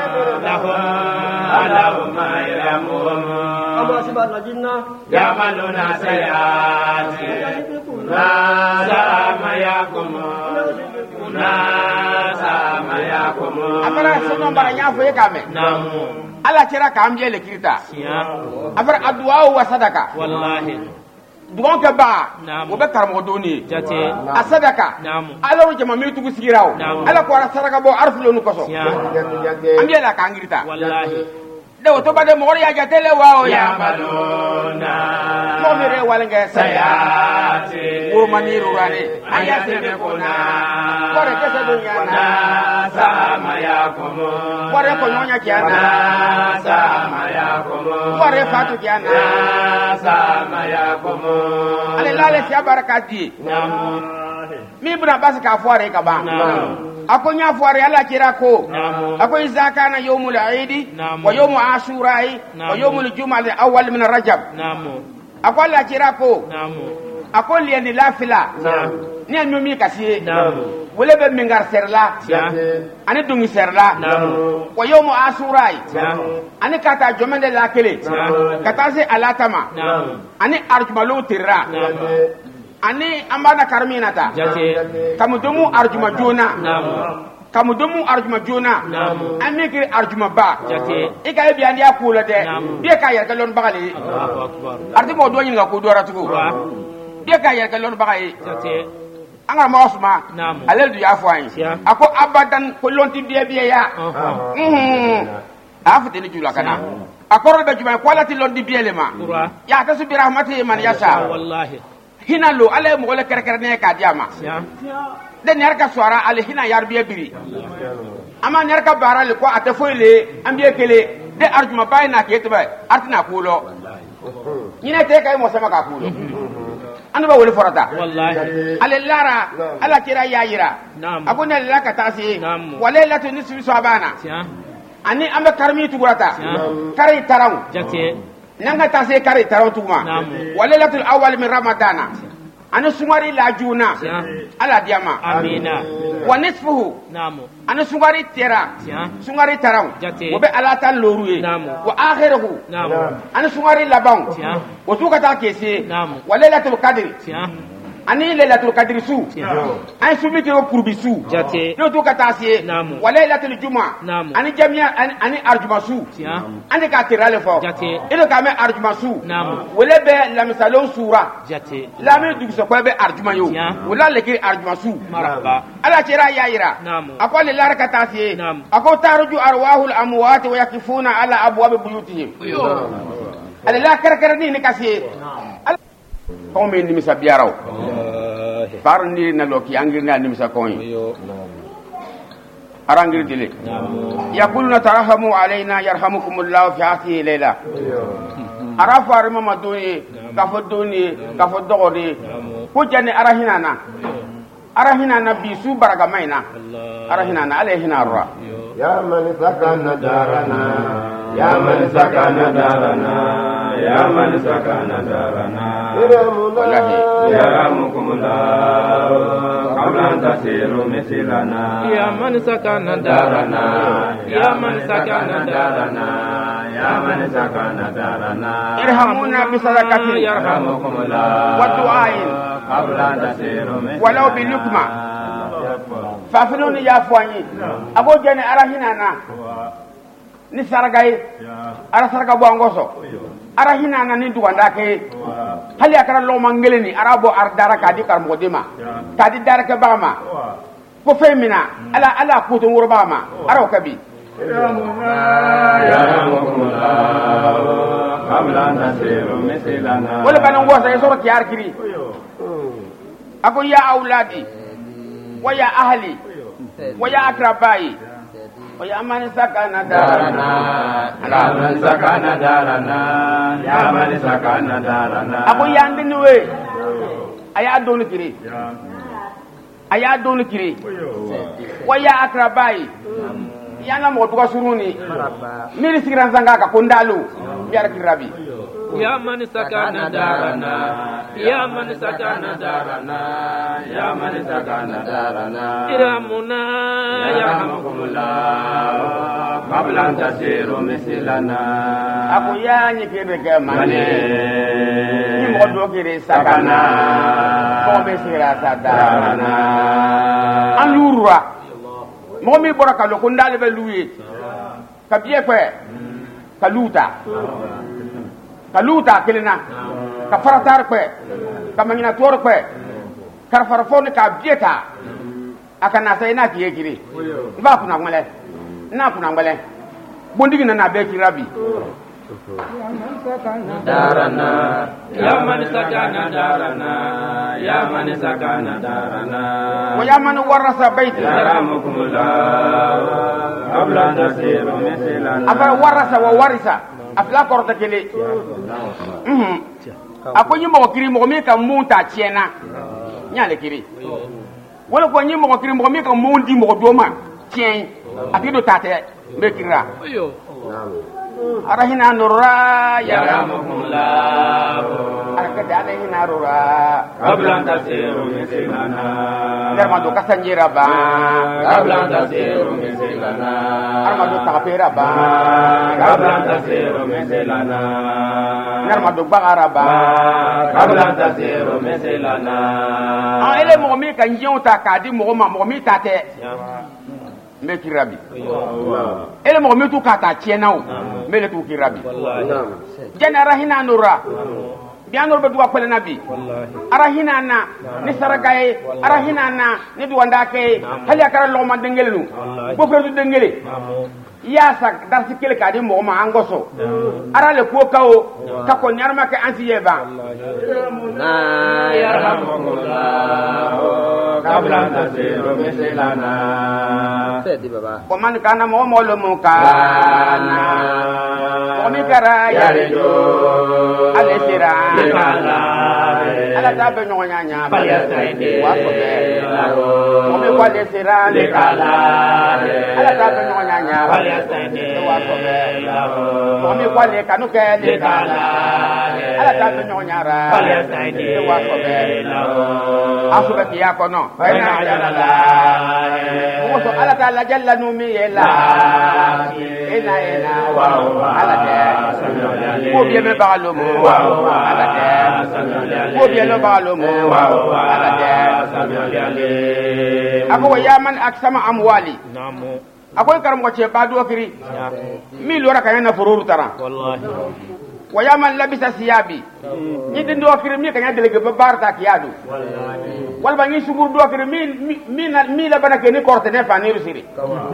allahumma irhamhum amma sibana jinna yamaluna sayati na sama yakum na sama yakum abara sono bara nya fo kame namu ala kira ka amje le kirita abara addu'a wa sadaka wallahi dugon ke ba o be karmo doni jate asadaka ala ro jama mi tugu sigirawo ala ko ara sadaka bo arfulo nu koso amje la ka ngirita wallahi de to bade mo ya jatele wa o ya malona mo mere walnga sayati wo maniru rane ayate be kona kore kese dunya na sama yakum kore ko nyonya kiana sama yakum kore fatu kiana sama yakum ale lale si barakati namu mi buna bas ka foare ka ba ako nya foare ala kira ko ako izaka na yawmul eid wa yawmu ashura wa yawmul jumal awwal min rajab ako ala kira ko ako lieni lafila ni anumi kasi wole be mingar serla ani dungi serla wa yawmu ashura ani kata jomende la kele kata se alatama ani arjumalu tirra ani ambana karminata kamudumu arjuma jona amikri arjuma ba ika bi andi akula de bi ka yar kalon bagale arti mo do nyinga ko do ratugo bi ka yar kalon bagale anga ma osma alel du ya fwani ako abadan ko lonti bi ya afati ni jula kana akoro be juma quality londi bi elema ya tasu bi rahmati man yasha wallahi hinalo ale mo le kere ne ka diama de ner ka swara ale hina yarbiya biri ama ner ka barale ko ate foyle ambiye kele de arjuma bayna ke to bay artina kulo nyine te kay mo sama ka kulo an ba wole forata wallahi ale lara ala kira ya yira akuna la ka tasi walailatu nisfi sabana ani ambe karmi tugurata kare taraw jate nanga tasi kare taraw tuguma walailatu awwal min ramadana ani sumari la juna ala diama amina wa nisfuhu ani sumari tera sumari taraw wo be ala ta loruye wa akhiruhu ani sumari laban wo tuka ta kesi walailatu qadri ani lailatul qadri su ay sumi ke kurbi su no to kata sie walailatul juma ani jamia ani arjuma su ani ka tirale fo ilo ka me arjuma su wala be la misalon sura la me du so ko be arjuma yo wala le ki arjuma su maraba ala tira yaira akole la kata sie ako taruju arwahul amwat wa yakifuna ala abwab buyutihim ala la kar ni kasi ko me ni misa biaraw par ni na loki angir na nimsa koy arangir dile yaquluna tarahamu alaina yarhamukumullahu fi hadhihi layla arafa arma maduni kafo dogori ko jani arahina na bisu baraka maina arahina na alayhina ra ya man sakana darana ya man sakana darana ya man sakana darana wallahi yarhamukumullah qabla tasiru mislana ya man sakana darana ya man sakana darana ya man sakana darana irhamuna bi sadaqatin yarhamukumullah wa du'ain qabla tasiru mislana walau bi lukma fafiluni ya fwanyi abo jani arahina na ni saragay ara sarga bo ngoso arahina na ni duwanda ke hali akara lo mangeleni arabo ardara kadi karmo dema kadi daraka bama ko femina ala ko to wurbama aro kabi wala banan gosa yesoro kiyar kiri ako ya auladi wa ya ahli wa ya akrabai wa ya man sakana darana ya man sakana darana ya man sakana darana ako ya ndinwe aya donu kiri wa ya akrabai yana mo duka suruni miri sigiran zanga ka kondalu biar kirabi ya man sakana darana ya man sakana darana ya man sakana darana iramuna yarhamukumullah qabla tasiru mislana ako ya ni kebe ke mane ni mo do kire sakana ko be sigira sadarana alurwa mo mi boraka lo kondale be luye kabiye kwe kaluta kelina ka faratar kwe ka mangina tor kwe kar farfon ka bieta akana sai na kiye kire ba kuna ngale bondigi na be kirabi darana ya man sakana darana ya man sakana darana wa ya man warasa baiti yarhamukumullah qabla tasiru mislana aba warasa wa warisa afla korta kele ako nyi mo kiri mo mi ka munta tiena nyale kiri wala ko nyi mo kiri mo mi ka mundi mo doma tien atido tate be kira arahina nurra yarhamukumullah akada arahina nurra qabla tasiru mislana darmado kasanjira ba qabla tasiru mislana armado tapera ba qabla tasiru mislana darmado bagara ba qabla tasiru mislana ele mo mi kan yonta kadi mo mi tate me kirabi ele mo mi tu kata tienao me le tu kirabi janara hina nura bianor be duwa kwele nabi arahina na ni saragaye arahina na ni duwanda ke hali akara lo man dengelenu bo fe dengele ya sak dar sikele kadi mo ma angoso arale ko kawo ka ko nyarma ke ansiye ba na yarhamukumullah qabla tasiru mislana sedi baba ko man kana mo lo mo kana ko mi kara yarido alesira ala ala ta be ɲɔgɔn ɲa فليستعد wa ko bɛ له o mi wale sera le kala ala ta be ɲɔgɔn ɲa فليستعد wa ko bɛ له o mi wale kanu kɛ le kala ala ta be ɲɔgɔn ɲa ra فليستعد wa ko bɛ له asu bɛ kiya kɔnɔ فإن عجل الله ko so ala ta la jalla nu mi ye la ina ala tɛ ko bi me ba lo mo ala tɛ ko bi lo ba lo mo ala tɛ ako wa ya man aksama amwali ako karam ko ce ba do kiri mi lora kanya na fururu tara wa ya man labisa siyabi ni din do kiri mi kanya delege ba barta kiyadu wal ba ni sugur do kiri mi la bana ke ni korte ne fa ni rusiri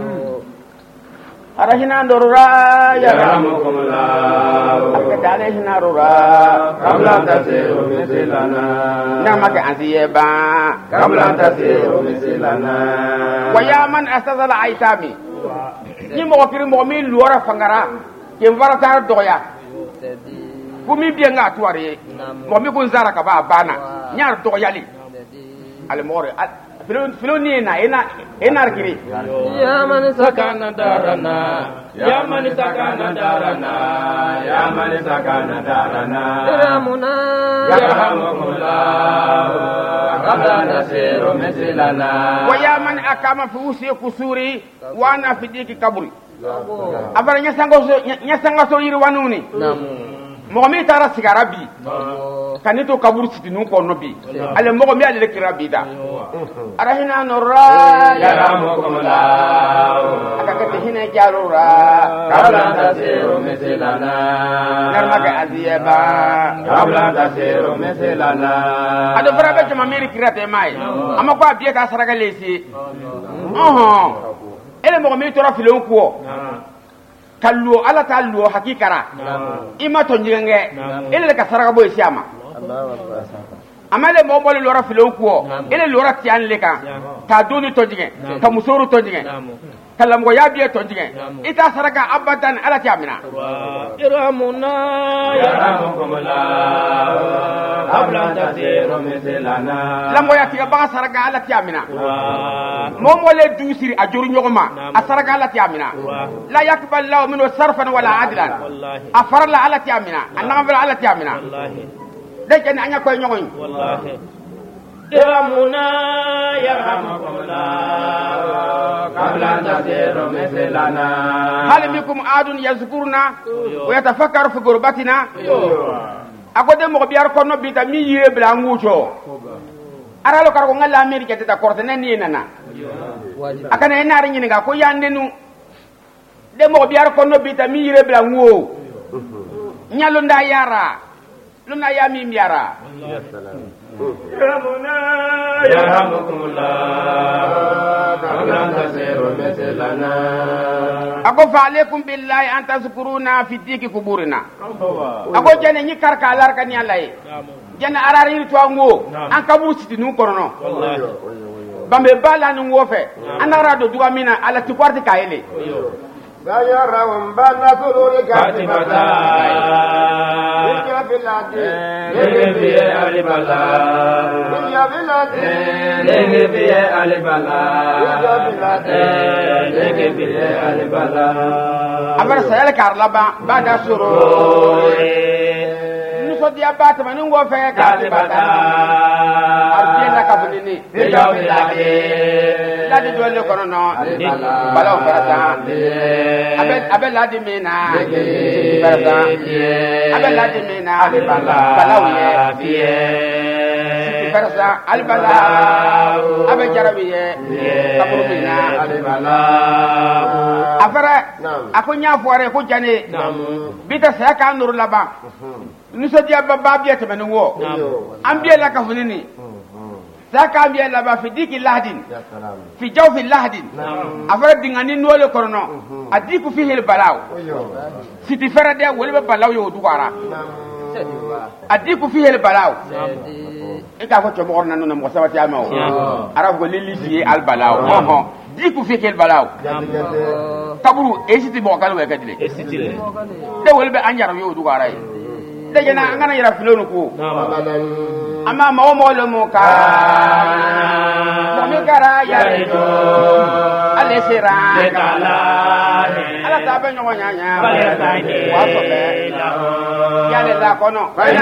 arahina ndorura ya rahmukumullah dale hina rura qabla tasiru mislana nama ke asiye ba qabla tasiru mislana wa ya man astazala aitami ni mo kiri mo mi luora fangara ke varata doya kumi bien nga tuare mo mi kun zara ka ba bana nyar doyali al more filon ni ena kiri يا من سكن سكن دارنا يا من سكن دارنا يا من سكن دارنا إرامنا يرحمكم الله قبل نسير مثلنا wa ya man akama fi usi kusuri wa ana fi diki kaburi abara nyasanga so yiri wanuni mo mi tara sigara bi kanito kaburu sitinu ko no bi ale mo mi ale kira bi da arahina nurra يرحمكم الله akaka hina jarura قبل تسير مثلنا narma ka aziyaba قبل تسير مثلنا ado farabe jama meri kira te mai ama ko abiye ka saraga lesi ele mo mi tora filon ko kallo ala ta allo hakikara ima to njenge ele ka saraga boy siama amale mo bol lora filon ko ele lora tian le kan ta doni to njenge ta musoro to njenge kalam go yabiye to njenge ita saraga abadan ala tiamina إرامنا يرحمكم الله قبل تسير مثلنا lamgo ya tiga ba saraga ala tiamina mo mo le dusiri ajuru nyogoma asaraga ala tiamina la yakbal lahu minhu sarfan wala adlan afarla ala tiamina anama ala tiamina de ken anya koy nyogoy إرامنا يرحمكم الله قبل تسير مثلنا hal mikum adun yazkuruna wa yatafakkaru fi gurbatina akode mo biar kono bita mi yire bla ngucho aralo kar ko ngala amerika tata korte nani nana akana enari nyini ga ko yandenu de mo biar kono bita mi yire bla nguo nyalo nda yara luna ya mi miara يرحمكم الله قبل تسير مثلنا ako fa alaikum billahi an tazkuruna fi diki kuburina ako jene ni karka alarka ni alay jene arari ni twango an kabu siti nu korono bambe bala nu wofe anara do duga mina ala ti kwarti kayele سيرهم بان سرورك كاتبتا يا بلادي نغفي البلا يا بلادي نغفي البلا نغفي البلا abar sayal karlaba bada suru nuso dia bata manu wofe كاتبتا arjena kabunini ladi dole kono no bala o farata abe ladi mina farata abe ladi mina bala o ye farata al bala abe jarabiye kaburu mina afara akunya fuare ko jane bita sa ka nuru laba nuso dia baba biya temenu wo ambiye la kafunini saka ambiye la ba fi diki lahdin fi jawfi lahdin afara dingani nole korno adiku fi hil balaw siti farade wolbe balaw yo dugara adiku fi hil balaw ika ko to mo orna non mo sabati amaw arab go lili fi al balaw diku fi hil balaw kaburu esiti mo kalwe kadile de wolbe anjar yo dugara de jena ngana yara filonu ko ama ma o mo lo mo ka mi kara ya do ale sera ala ta be nyonya nya wa so be ya le la kono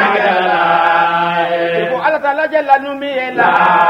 ko ala ta la jalla nu mi la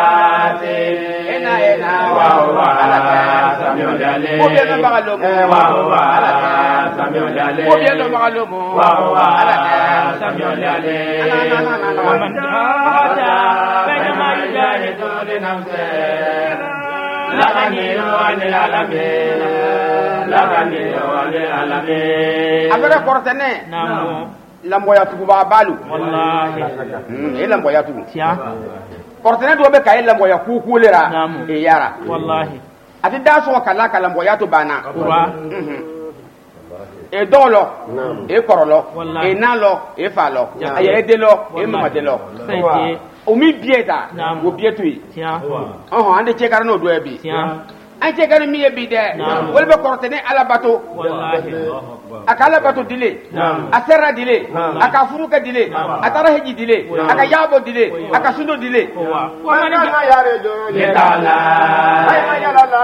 ena wa ala ta samyo jale ko be no bagalo wa ala ta samyo jale ko be no bagalo wa ala ta samyo jale man hada bayna yahidu li nafsi la ganiru anil alamin la ganiru anil alamin abara kortene namo lamboya tuba balu wallahi lamboya tuba tia kortene do be kay lamboya kukulera e yara wallahi ati daso kala kala lamboya to bana e dolo e korolo e nalo e falo aye delo e mamadelo sayti o mi bieta wo bietu yi ande chekara no do e bi an chekara mi e bi de wolbe kortene ala bato wallahi akala bato dile asera dile akafuruka dile atara heji dile akayabo dile akasundo dile wa man yare do yala ay yala la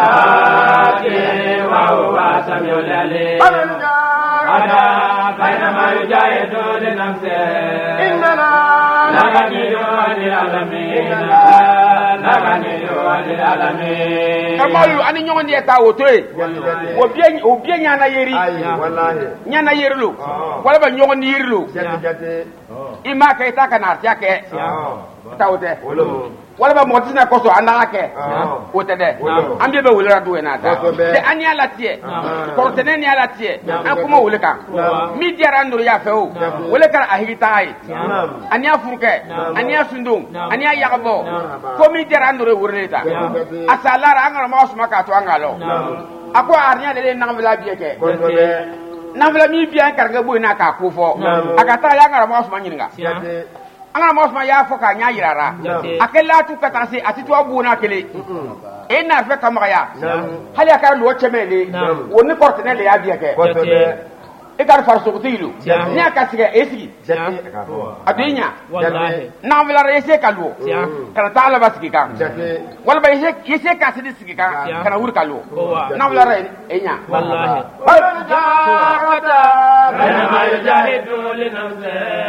wa wa samyolale ada bayna ma yujahidu li nafsi innana la ganiru anil alamin la ganiru anil alamin kamalu ani nyondi eta wotoe wo bien nyana yeri wallahi nyana yerlu wala ba nyondi yerlu ima kay ta kana tiake tawte wala ba motina koso anake wote de ambe be wulira do na ta de ani ala tie kortene ni ala tie an kuma wulika mi diara ndur ya fewo wulika ahita ai ani afurke ani asundum ani yagbo ko mi diara ndur wurita asalara angara ma osma ka to angalo ako arnya de na vla bieke na vla mi bian karga boy na ka ko fo akata ya angara ma osma nyinga angara ma osma ya fo ka nya yirara akela tu katase atitu abuna kele ena fe kamaya hali akara lo chemele woni kortene le ya bieke ikar farsogtilu ni akasiga esigi adinya wallahi na vela rese kalu kana taala basiki kan wala ba yese kasidi sigi kan kana wur kalu na vela re enya wallahi jahada bayna ma yujahidu li nafsi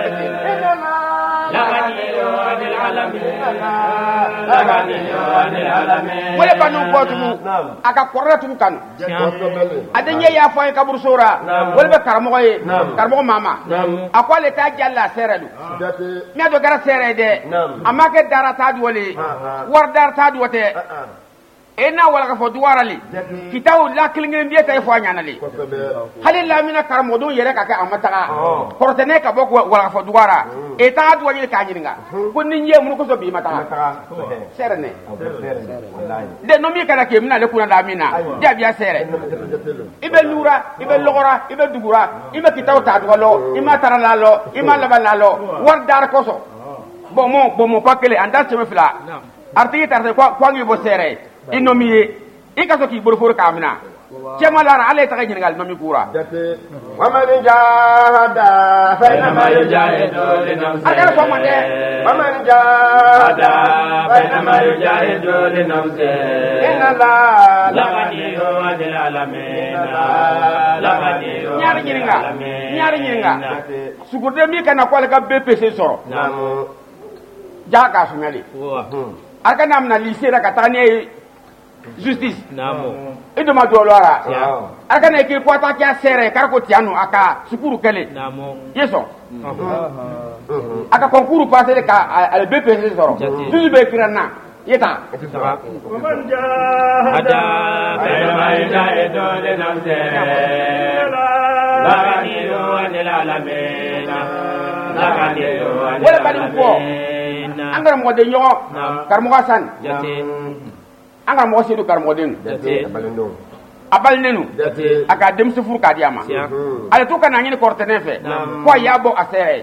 la ganiru anil alamin la ganiru anil alamin wala banu kotumu aka korratu kan adenya ya fa kabur sura wala ba karamo ye karamo mama akwale ta jalla seredu mi ado gara serede amake darata duwale war darata duwate ena wala ka fo duwarali kitaw la kilingen bieta e fo anyanali halilla mina karamo don yere ka ka amata kortene ka boko wala ka fo duwara e ta duwali ka nyinga ko ninye mun ko so bi mata serene de no mi kana ke mina le kuna da mina dia bia sere ibe lura ibe logora ibe dugura ibe kitaw ta duwalo ima taralalo ima labalalo war dar koso bomo pakele anda cheme fila arti tarte kwa ngi bo sere inomiye ikaso ki borfor kamina cema lara ale ta ngal mami kura wa man jahada fa inna ma yujahidu li nafsi akara ko mande wa man jahada fa inna ma yujahidu li nafsi inna la ganiru anil alamin la ganiru nyari nyiringa sugurde mi kana ko ka BPC soro jaga sunali aka namna lycée ra katane justice namo edo ma do lora aka ne ki kwata kya sere karko tianu aka sukuru kele namo yeso aka konkuru passer ka al BPC soro tuzu be kirana yeta man jahada bayna ma yujahidu li nafsi la ganiru anil alamin la ganiru anil wala bali ko angara mo de nyo karmo hasan angara mo sedu karmo den abal nenu aka dem se fur ka diama ale to kana nyini kortene fe ko yabo asere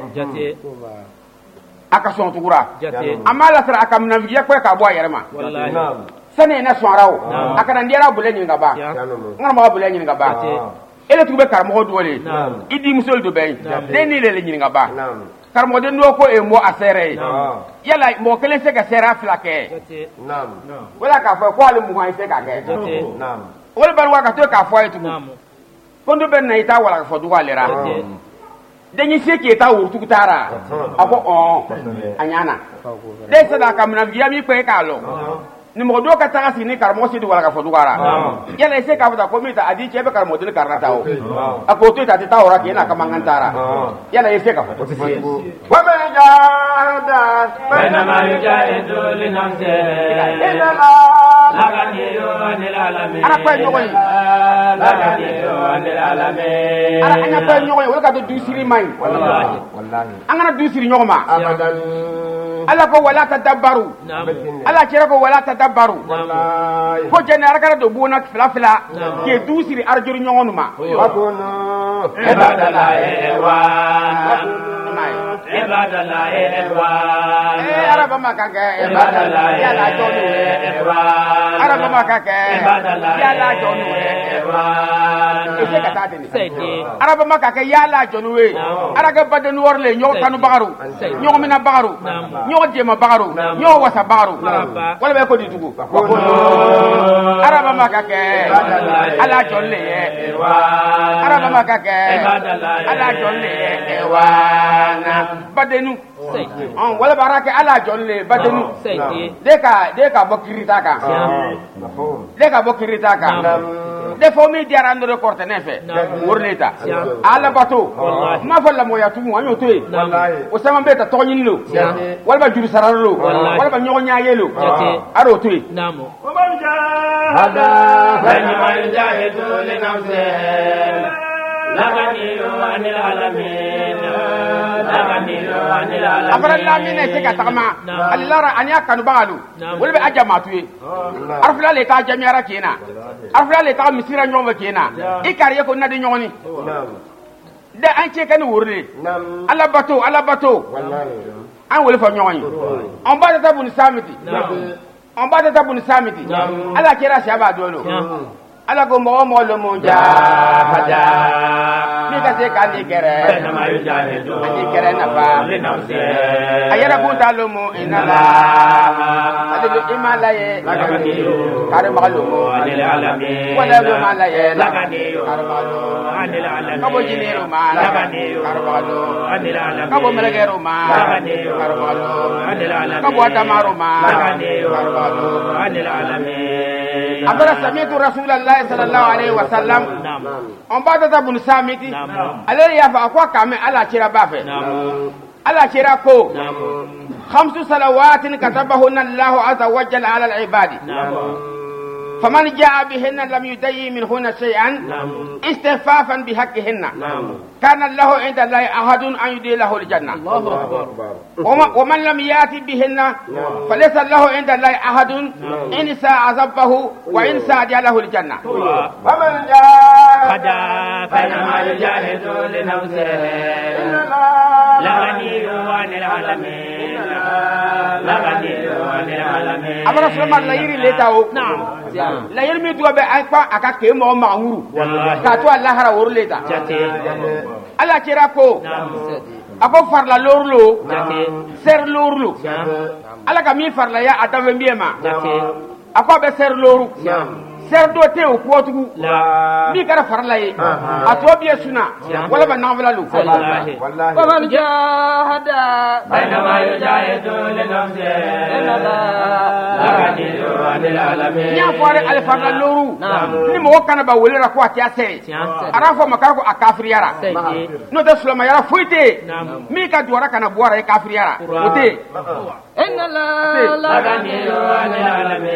aka son tugura amala sara aka mnaviya ko ka bo ayerma wallahi sane na soarawo aka na ndiara bule nyinga ba ngara mo bule nyinga ba ele tugbe karmo do le idi musol do be deni le nyinga ba karamɔgɔ n'o ko e mɔ a sɛrɛ ye yala mɔgɔ kelen se ka sɛra fila kɛ wala k'a fɔ ko hali mugan ye se ka kɛ wala bari ka to k'a fɔ a ye tugun ko bɛ na i t'a wala fɔ dugu ale ra den se k'i taa wurutugu taara a ko a ɲana den se ka minɛnfiya min ko e k'a lɔ ni mɔgɔ dɔw ka taga sigi ni karamɔgɔ si wala ka fɔ dugu ara yala i se k'a fɔ ko min ta a di cɛ bɛ karamɔgɔ deli karata ta o a k'o to yen a tɛ taa o ra k'e n'a ka mankan taara yala i se ka fɔ ومن جاهد بينما يجاهد لنفسه لغني عن العالمين ara kɔɛ ɲɔgɔn ye لغني عن العالمين ara an ka kɔɛ ɲɔgɔn ye o ka to du siri man ɲi an kana du siri ɲɔgɔn ma ala ko wala tadabbaru ala kira ko wala tadabbaru ko jɛnɛ arakara do bona fila fila ke du siri arjuru ɲɔgɔn ma araba ma ka kɛ yala jɔnu araba ma ka kɛ yala jɔnu ese ka taa ten araba ma ka kɛ yala jɔnu ye araga badenu warle ɲɔgɔn kanu bagaru ɲɔgɔn mina bagaru ɲɔgɔn jɛma bagaru ɲɔgɔn wasa bagaru wala bɛ ko di tugu araba ma ka kɛ ala jɔnle ye araba ma ka kɛ ala jɔnle ye wana badenu wala bara kɛ ala jɔnle badenu de ka bɔ kirita kan de ka bɔ kirita kan de fo mi diyara ndore korte ne fɛ worneta ala bato ma fɔ lamoya tugu an y'o to yen o caman bɛ ta tɔgɔ ɲini lo walima juru saralo lo walima ɲɔgɔn ɲaye lo a y'o to yen بينما يجاهد لنفسه لغني عن العالمين a fara lamine se ka tagama alilara ani a kanubagalu olu bɛ a jamatu ye arfila le k'a jamiyara kena arfila le k'a misira ɲɔgɔn fɛ kena i kari ye ko nadi ɲɔgɔni de an cɛ ka ni wurule ala bato an wele fɔ ɲɔgɔn ye an ba tata buni samiti ala kɛra siya b'a dolo ala ko mɔgɔ mɔgɔ lomo jahada ni ka se k'ale gɛrɛ ani gɛrɛ nafa a yɛrɛ kun t'a lomo ina la ale bɛ i ma layɛ karimaga lomo wala bɛ ma layɛ karimaga lomo ka bɔ jinɛro ma karimaga lomo ka bɔ mɛlɛkɛro ma karimaga lomo ka bɔ adamaro ma karimaga lomo abara samitu rasulullah sallallahu alaihi wasallam on ba ta bun samiti ale ya fa ko kame ala kira ba fe ala kira ko khamsu salawatin katabahunna allah azza wa jalla ala al ibadi فمن جاء بهن لم يدي منهن شيئا استخفافا بحقهن كان له عند الله أحد أن يدي له الجنة ومن لم يأتي بهن فليس له عند الله أحد إن ساء عذبه وإن ساء له الجنة ومن جاهد فإنما يجاهد لنفسه لغني عن العالمين أبرا سلمان لا يري ليتاو نعم لا يرمي دوا بأنفا أكاكي مو معمورو كاتو الله هرا ورليتا الله كيراكو أكو فرلا لورلو سر لورلو الله كمي فرلا يا أدام بيما أكو بسر لورو سر دوتي وقوتو مي كرا فرلا يه أتوبي سنا ولا بنافلا لو ومن جاهد بينما يجاهد لنفسه nya fore al farla loru ni mo kana ba wolera ko atia sere ara fo makara ko akafriyara no de sulama yara foite mi ka duara kana buara e kafriyara ote inna la lagani anil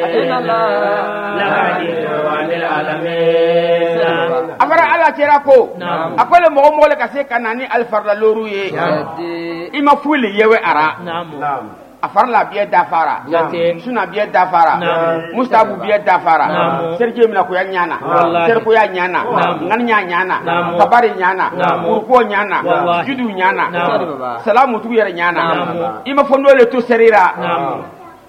alamin amara ala kera ko akole mo mo le ka se kanani al farla loru ye ima fuli yewe ara afarla biye dafara suna biye dafara mustabu biye dafara serge mina ko yanyana serko ya nyana ngan nyana kabari nyana urko nyana judu nyana salamu tu yere nyana ima fondo le to serira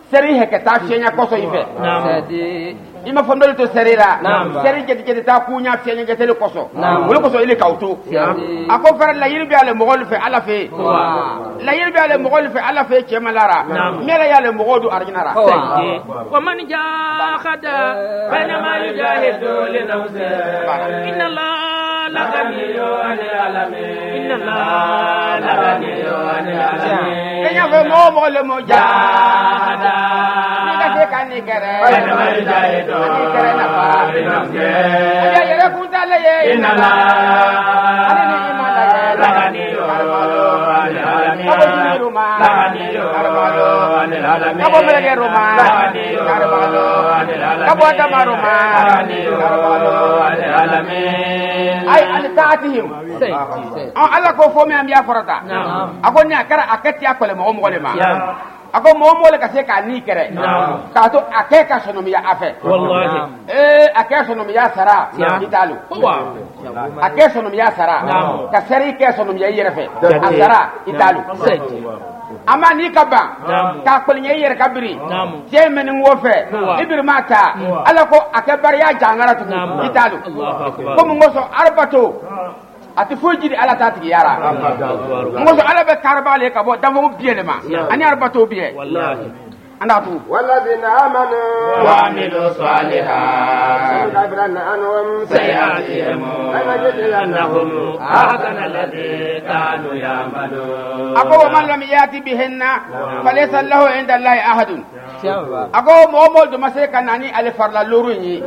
seri hekata fienya koso ife ima fondol to serira seri jeti ta kunya fienya getele koso wala koso ile kawtu ako fer la yirbi ale mogol fe ala fe la yirbi ale mogol fe ala fe kemalara mera yale mogodu arginara wa man jahada bainama yujahidu li nafsihi inna allaha la ghaniyyu 'anil 'alamin inna allaha la ghaniyyu 'anil 'alamin kenya fe mo le mo jahada ni ka se kan ni kere bainama yujahidu ni kere na ba li nafsihi ya yere kunta le ye inna allaha ani ni imana la ghaniyyu 'anil 'alamin Kabo jiru ma la ghaniyyu 'anil 'alamin Kabo melege roma la ghaniyyu 'anil 'alamin Kabo damaru ma la ghaniyyu 'anil 'alamin ay an taatihim Allah ko fo mi ambiya forata ako ni akara akati akole mo le ma ako mo le ka se ka ni kere ka to akeka sono mi ya afe wallahi akeka sono mi ya sara italu akeka sono mi ya sara ka seri ke sono mi ya yerefe asara italu ama ni kaba ka kolnya yere kabiri je men ngofe ibir mata ala ko akabar ya jangara tu italu ko mo ngoso arbato ati fojidi ala tati yara ngoso ala be karbale ka bo damo bielema ani arbato biye wallahi andatu والذين آمنوا وعملوا الصالحات كفرنا عنهم سيئاتهم لنجزينهم أحسن الذي كانوا يعملون ako man lam yati bihinna falaysa lahu inda allahi ahadun ako mo do masé kanani ale farla loru ni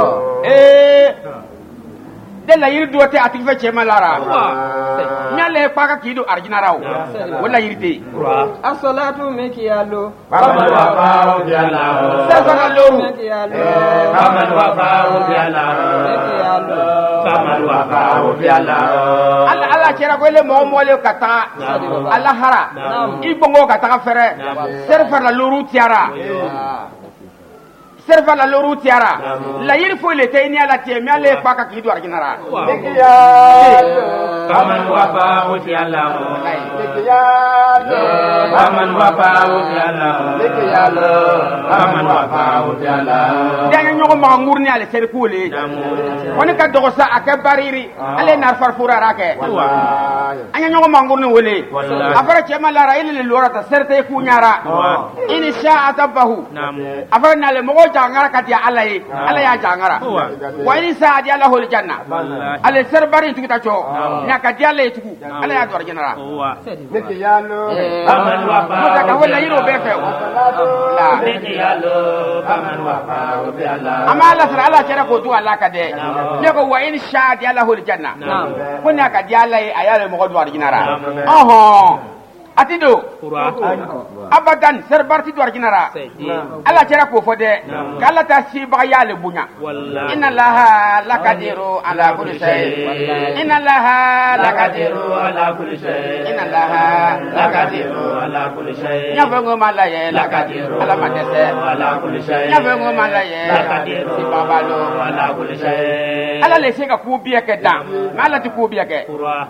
de la yiri dote atikfe chema lara nyale paka kido arjinaraw wala yirite as-salatu mikiyalo فمن وفاه بيالله sasa loru فمن وفاه بيالله فمن وفاه بيالله alla kera ko le mo le kata alla hara ibongo kata fere serfa la loru tiara serfa la loru tiara la yiri fo le tayni ala tie mi ale paka kido arjinara فمن وفاه بيالله فمن وفاه بيالله فمن وفاه بيالله danya nyogo ma ngurni ale ser kule woni ka dogo sa akabariri ale nar farfura rake anya nyogo ma ngurni wole afara chema lara ile lora ta serte ku nyara in sha atabahu afara nale mo jangara kati ala ya jangara wa in sa di ala hol janna ale ser bari tu ta cho nya ka di ala tu ala ya dor janara فمن وفاه ka wala yiro be fe la فمن وفاه بيالله amma Allah sara Allah kera ko tu Allah ka de ne ko wa in sha di Allah hol janna kunna ka di Allah ayale mo do arginara atido abadan serbarti do arginara Allah kera ko fode kala ta si ba yale bunya inna allaha laqadiru ala kulli shay inna allaha laqadiru على كل شيء inna allaha لقدير على كل شيء nya fengo malaye لقدير ala madese على كل شيء nya fengo malaye لقدير si babalo على كل شيء ala le se ka ku biya ke dan mala ti ku biya ke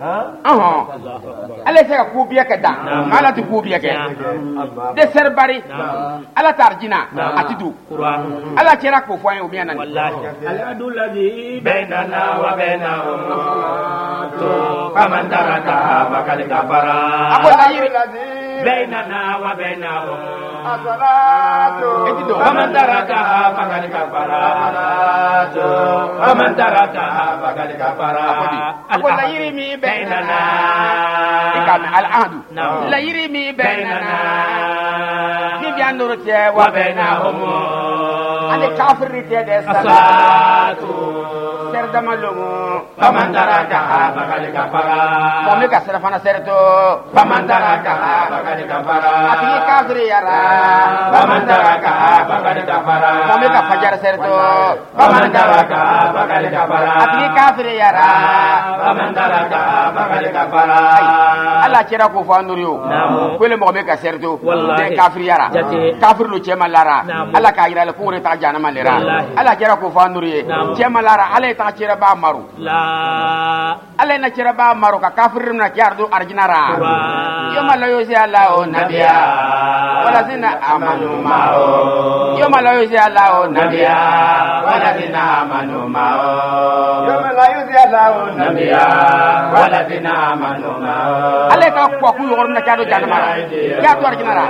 ala se ka ku biya ke dan mala ti ku biya ke de serbari ala tarjina atidu ala kera ko fo ayo biya nan العهد الذي بيننا وبينهم فمن تركها فقد كفر ako la yiri بيننا وبينهم etido فمن تركها فقد كفر فمن تركها فقد كفر ako la yiri mi bainana ikame al ahdu la yiri mi bainana bi biya ndoro te wa وبينهم ade kafiri te de الصلاة serdama lomo فمن تركها فقد كفر mo me ka sera fana serto فمن تركها فقد كفر ati kafiri yara فمن تركها فقد كفر mo me ka fajar serto فمن تركها فقد كفر ati kafiri yara فمن تركها فقد كفر Allah kira ko fa nduriyo ko le mo me ka serto de kafiri yara kafir lo chema lara Allah ka yira le ko re ta janama lera ala kira ko fa nuriye cema lara ala ta kira ba maru la ala na kira ba maru ka kafir na kiardu arjinara yoma la yosi ala o nabiya wala zina amanu mao yoma la yosi ala o nabiya wala zina amanu mao yoma la yosi ala o nabiya wala zina amanu mao ala ka ko ku yor na kiardu janama kiardu arjinara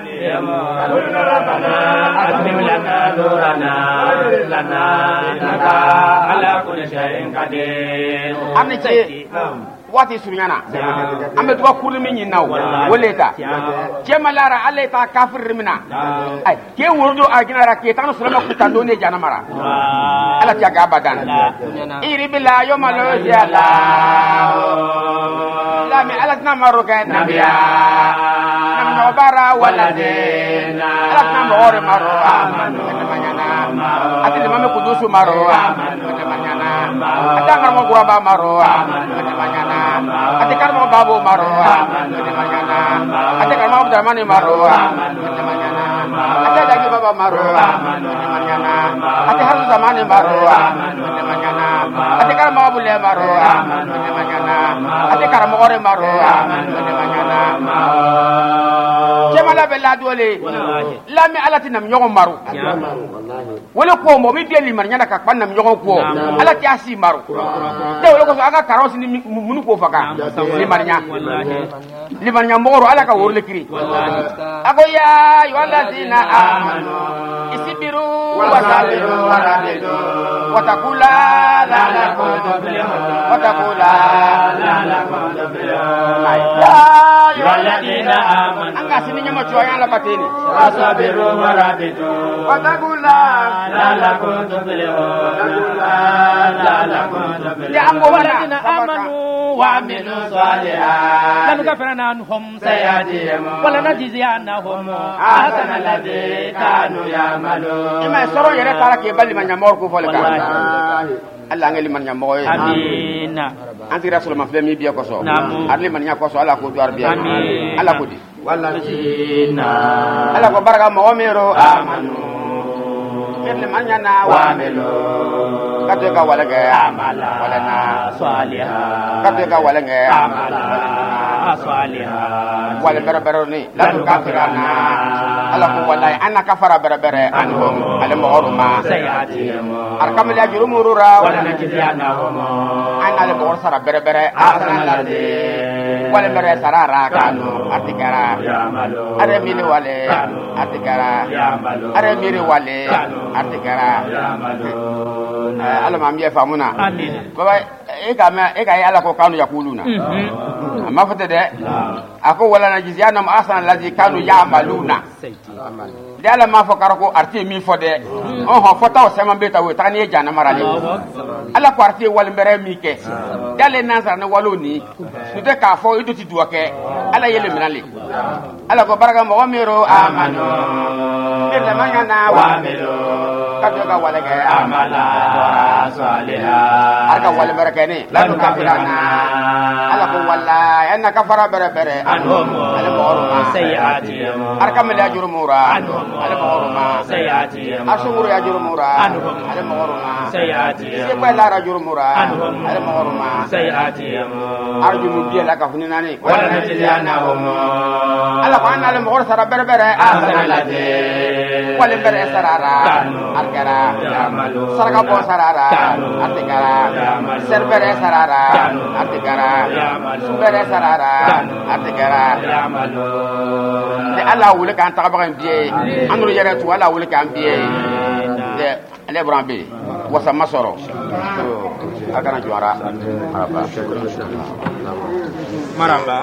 أتمم لنا نورنا لنا نكا على كل شيء قدير أمني wati sunyana ambe tuwa kurli min yinaw woleta jemalara aleta kafir mina ay ke wurdo aginara ke tanu sulama kutando ne janamara ala tiaga abadan iri bila yoma lo yala la mi ala na maroka nabiya nam no bara wala dena ala na moro maro amanu manyana ati de mame kudusu maro amanu manyana atanga mo guraba maro amanu manyana ate karma babu maro ate manyana ate karma abdurrahman maro ate manyana ate dagi baba maro ate manyana ate haru zaman maro ate manyana ate karma abule maro ate manyana ate karma ore maro ate manyana jemala bella dole lami alati nam nyogo maru wala ko mo mi deli man nyana ka panam nyogo ko alati asi maru de wala ko aga karosi ni munu ko faka limarnya moro ala ka worle kiri ako ya ayyuhallazina amanu isbiru wa sabiru wa rabitu wa taqula la lakum tuflihun wa taqula la lakum tuflihun ya ayyuhallazina amanu anga sininya mo coya la batini wasabiru wa rabitu wa taqula la lakum tuflihun la lakum tuflihun ya ambo walladina amanu وعملوا صالحات لنكفرن عنهم سيئاتهم ولنجزينهم أحسن الذي كانوا يعملون ima soro yere tara ke balli man nyamor ko folka Allah ngeli man nyamor amin anti rasul ma flemi biya ko so Naam. arli man nyako so ala ko duar biya Amin. ala ko di والذين ala ko baraka mo mero آمنوا kerne man nyana wa وعملوا kato ka wala ga عملا wala na صالحا kato ka wala ga عملا صالحا wala berbero ni la tu kafirana ala ko wallahi anna kafara berbere anhum ala mu'ruma سيئاتهم arkam la jurumurura ولنجزينهم anna le bor sara berbere أحسن asana الذي wala bere sarara kanu artikara يعملون are mili wale artikara يعملون are miri wale artikara يعملون ala ma miye famuna amin baba e ka ala ko kanu yakuluna amma fata de ako wala na jizyanam asana allazi kanu ya'maluna de ala ma fo karako arti mi fo de on ho fota o sema beta we tani e jana marale ala ko arti wal mbere mi ke dale nazar na waloni nute ka fo ido ti duake ala yele minale ala ko baraka mo mero amanu de manya na wa وعملوا ka ka wala ga عملا صالحا aka wal baraka ne la tu kafirana ala ko wala anna kafara bere عنهم ala moruma سيئاتهم arkam la jurumura ala moruma سيئاتهم asumuru ya jurumura Anhum. ala moruma سيئاتهم sepa la ra jurumura Anhum. ala moruma سيئاتهم arjumu biya la ka funina ni ولنجزينهم ala ko anna ala mor sara bere أحسن الذي wala bere sarara Kanu. arkara يعملون saraka bo sarara Kanu. artikara Ya'malun. serbere sarara Kanu. artikara Ya'malun. subere sarara Kanu. artikara يعملون de ala wule kan tagabagan biye anduru yere tu ala wule kan biye de ale brambe wasa masoro akana juara maramba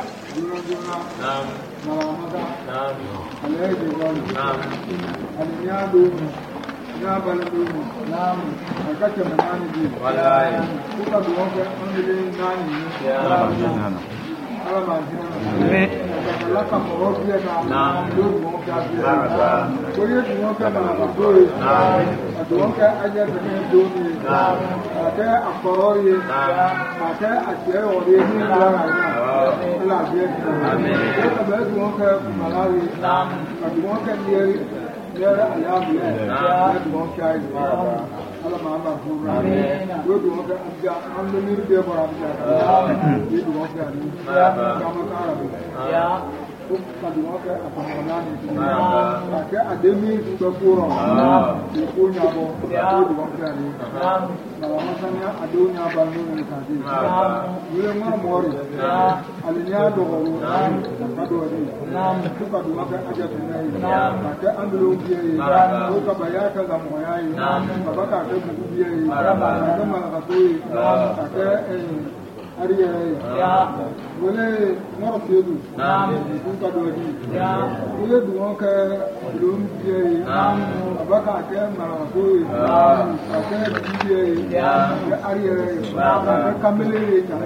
Yara alhamdulillah. Ya duwan kai. Allah ma ba ku. Amin. Yo duwan ka abja an da ni rubiya bara abja. Yo duwan ka ni. Kama kara. Ya. Ka duwan ka apamana ni. Ka ademi ku ko. Ko nya bo. Yo duwan ka ni. Na masanya adunya bandu ni ka di. Yo ma mori. Alinya do ko. Ka do ni. Ku ka duwan ka aja ni. Ka andulu biye. Ko ka bayaka ga moyayi. Ka baka ka ku biye. Ka ma ka ko. Ka Ariya wala mara fedu ku ka do di wala duwan ka lum biye abaka ka ma ko ka biye ariya ka kamele ta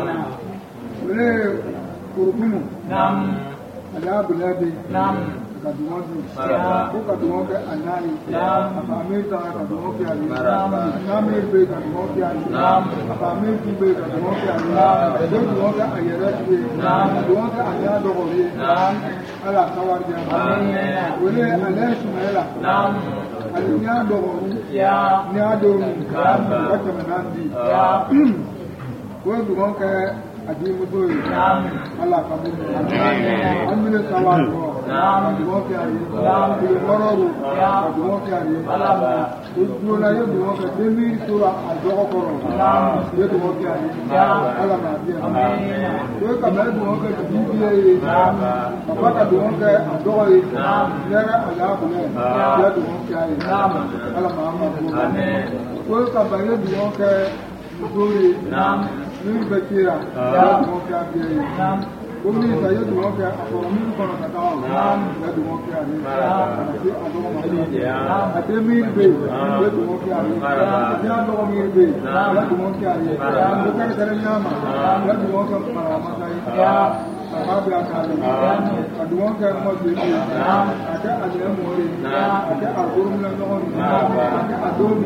wala kurkumu ala buladi kaduwandu ko kaduwandu anai afamita kaduwandu ali nami be kaduwandu ali afamita be kaduwandu ali kaduwandu ayere be kaduwandu anya dogori ala kawarja wele ala sumaila alinya dogori nya dogori katamandi ko duwandu adimu do ala kabul amina sawato duwandu ali mororu duwandu ali dula yo duwandu demi sura ajogo koro yo duwandu ali ala ma bi yo ka ba duwandu bibiye papa duwandu ajogo yi yara ala bule yo duwandu ali ala ma ma ko ka ba yo duwandu duri ni bakira mo ka biye Kumi saya dua ke apa min kono kata Allah ya dua ke hari nanti ada orang ada mir be ya dua ke hari ya dua mir be ya dua ke hari bukan kerana nama ya dua ke para saya apa belakang dua ke masjid ada mori ada al-Qur'an ada adomi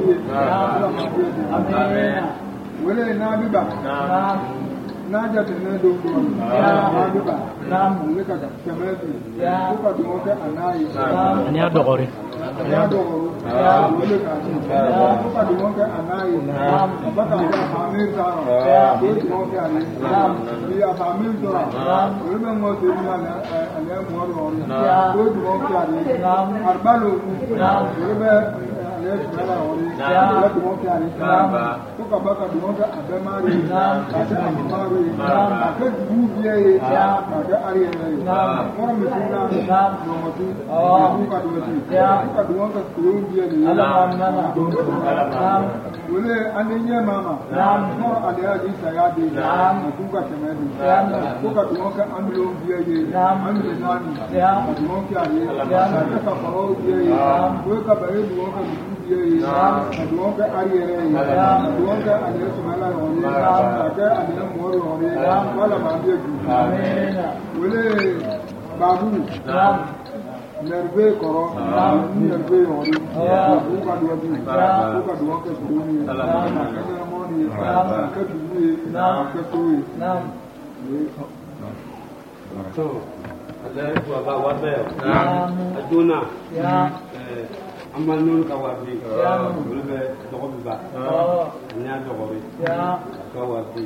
amin wala nabi ba naja tene do ko nabi ba ne ka kamati ko ka do ka anai ani adogori wala ka ko ka do ka anai ba ka ga hamir ta ko do ka ani ya hamir to ko me mo te ni ala ala mo ro ko do ka ani arbalo ko me ya duwan ka ni ko ka baka duwan ka abemari ka ta amari ka dubu biye ka ga ariye ne ko mi tuna no matu ko ka duwan ka duwan biye ne wala anenya mama ko aliya di saya di ko ka temedi ko ka duwan ka amlo biye ne amlo nani ka duwan ka ni ka faro biye ko ka bare duwan ka aduwan ka ariyere aduwan ka aliyar sumala wani ake aliyar mori wani wala ma biya ju wale babu nerve koro nerve wani ko ka duwan bi ko ka duwan ka duwan ka ka moni ka duwan ka toyi so Allah ya ba wa ba aduna amal non ka wabi bulbe dogo ba nya dogo ri ka wabi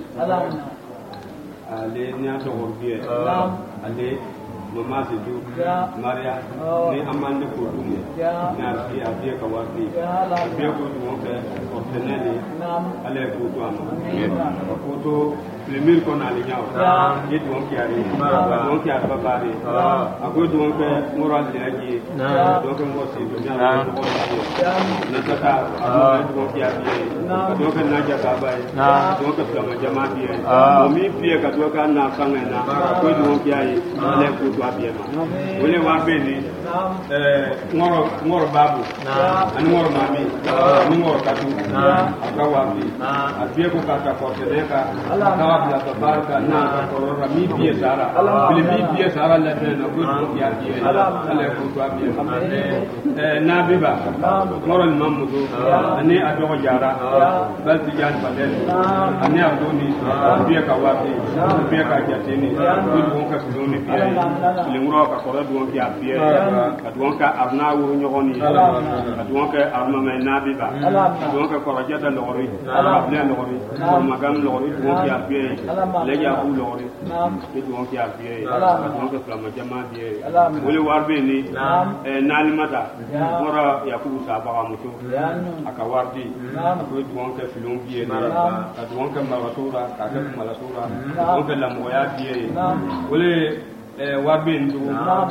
ale nya dogo bi ale mama se ju maria ni amande ko dum nya bi abi ka wabi bi ko dum ke orteneli ale ko to am ko to le mil ko na le nyaaw ye dum ki ari dum ki ar babari ago dum ke moral le aji dum ke mo se ju nya ko na tata dum ki ari dum ke na ja ka bai dum ke sama jama bi o mi bi ka do ka na kan na ko dum ki ari le ko to abi ma wole wa be ni ngoro babu ani ngoro mami ni ngoro katu aka wa bi abi ko ka ko te ka ya tabaraka na korora mi biye sara bile mi biye sara la tena ko ya biye ala ko to biye na biba moral mamudo ani adogo jara bal tijan badel ani abdoni biye ka wapi biye ka jateni ko ka sudoni biye le ngoro ka korora do ya biye adonka arna wuru nyogoni adonka arma me nabiba adonka korajata lori abla lori magam lori adonka abiye legi abu lori adonka abiye adonka flama jama biye wole warbe ni nalimata mora yakubu saba muto aka wardi adonka filon biye adonka maratura kaka maratura adonka lamoya biye wole warbe ndu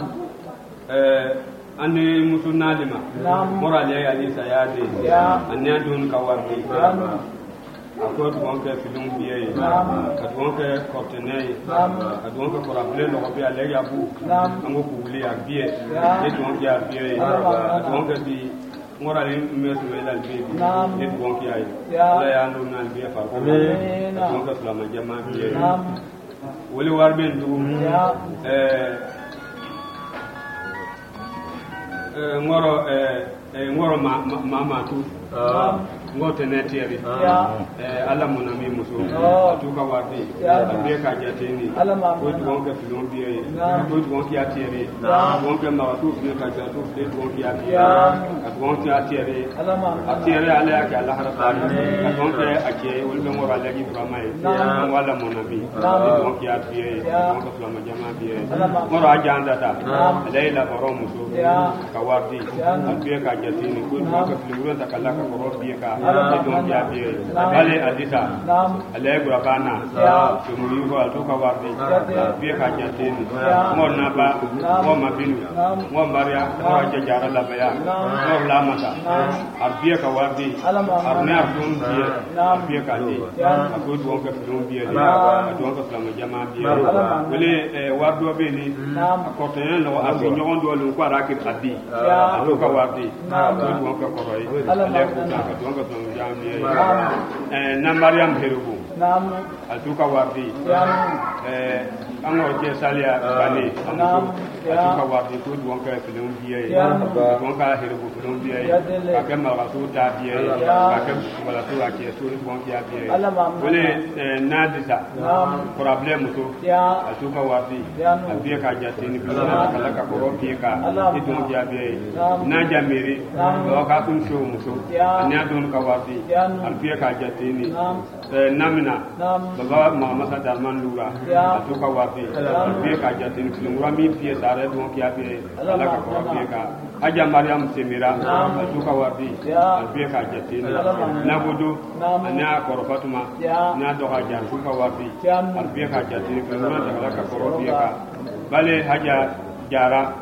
ane mutu nalima mora le ya isa ya de ane adun ka wardi akot wonke filum biye adonke kortenay adonke korable lo be ale ya bu ango kubuli ya biye adonke ya biye adonke bi mora le mesu la bibi adonke ya la ya ndo na biye fa adonke salama jama biye woli warbe ndu ngoro mama tu ngote netieri ala monami muso tuka wardi be ka jateni ko wonke filon biye ko wonke atieri wonke ma tu be ka jatu be wonke atieri wonke atieri ala ya ala harata wonke ake wonke ngoro ala gi bramai wala monami wonke atieri wonke flama jama biye ngoro ajanda ta leila baro muso ka wardi be ka jateni ko wonke filon ta kala ka baro biye ka don ya biye bale adisa ale gurabana to mu yugo altuka warde biye ka jateni mon na ba mo mabinu mo maria mo jajara la baya mo lamata arbiye ka warde arne ardun biye ka ni ko do ko don biye don ko flama jama biye wele wardo be ni ko to no afi nyogon do lu ko rakir adi altuka warde ko do ko koroi ale ko ka don ko na Mariam Herubu altuka wardi angor je salia bani altuka wardi ko wonka filum biye wonka Herubu filum biye ka ma rasu ta biye ka mala tu ake so wonka biye wole nadisa problem to altuka wardi biye ka jatini kala ka ko biye ka idon biye na jamiri ka kun show muso ne adon ka wardi alfiya ka jatini namina baba mama sa darman lura atuka wafi alfiya ka jatini kulungura mi fiye sare don ki afi ala ka ko fiye ka aja mariam semira atuka wafi alfiya ka jatini na bodo na ko fatuma na do ha jar atuka wafi alfiya ka jatini kulungura ala ka ko fiye ka bale haja jara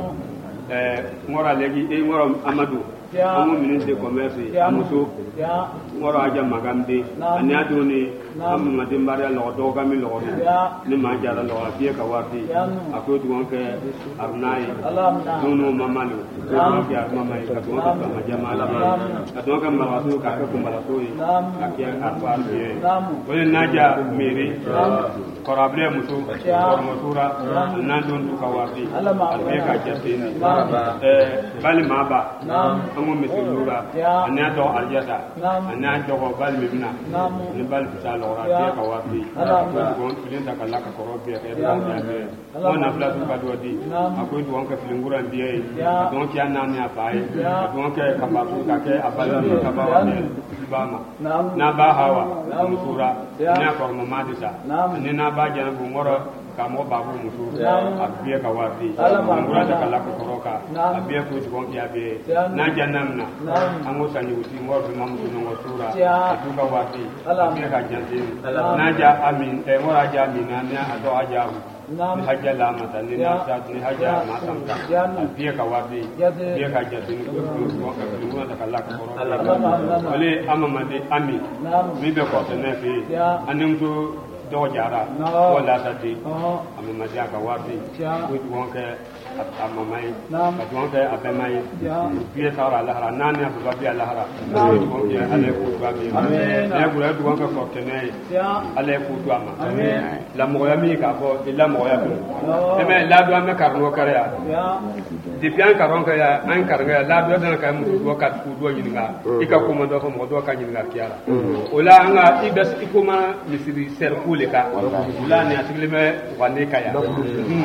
ngora legi ngora amadu amu ministre commerce amuso ngoro aja magambe ani adoni amu madimbari lo do gami lo ni ma jara lo afie ka wafi akodu wonke arnai nono mamalo ko ya mama ka to ka ma jamala ka to ka ma wasu ka ka kumbala toyi akia arfar biye wole naja meri korable muso kormotura nandon ka wafi afie ka jateni bali maba amu misilura ana do aljata ana do bal mibna ni bal salora te ka wafi ko filin ta kala ka korobe ke da ona fla su ka do di akoy do onka filingura ndiye donc ya nani afaye donc ka ba ku ka ke abal ka ba wa bama na ba hawa musura na ko mo madisa ni na ba jana bu ngoro kamo babu musu abiye ka wafi ngura ta kala ko koroka abiye ko ko ya be na jannamna ango sani uti ngor bi mamu no sura atuka wafi abiye ka jantin na ja amin e ngora ja amina na ado aja ni hajja la mata ni na sa ni hajja ma samta abiye ka wafi abiye ka jantin ko ngura ta kala ko koroka ole amama de ami mi be ko tene fi anim to do jara wala tati amma maja ka wafi ko wonke amma mai ka wonke abemai biye sara lahara nani abu babi lahara ko ya ale ko babi ne gura du wonke ko tene ale ko du amma la mo ya mi ka bo illa mo ya ko eme la do am ka no kare ya di pian ka ron ka ya an ka ga la do dan ka mu do ka ku do yinga ika ko mo do ko mo do ka yinga kiara ola anga ibes ikoma misiri ser ka ulani atiglime wande kaya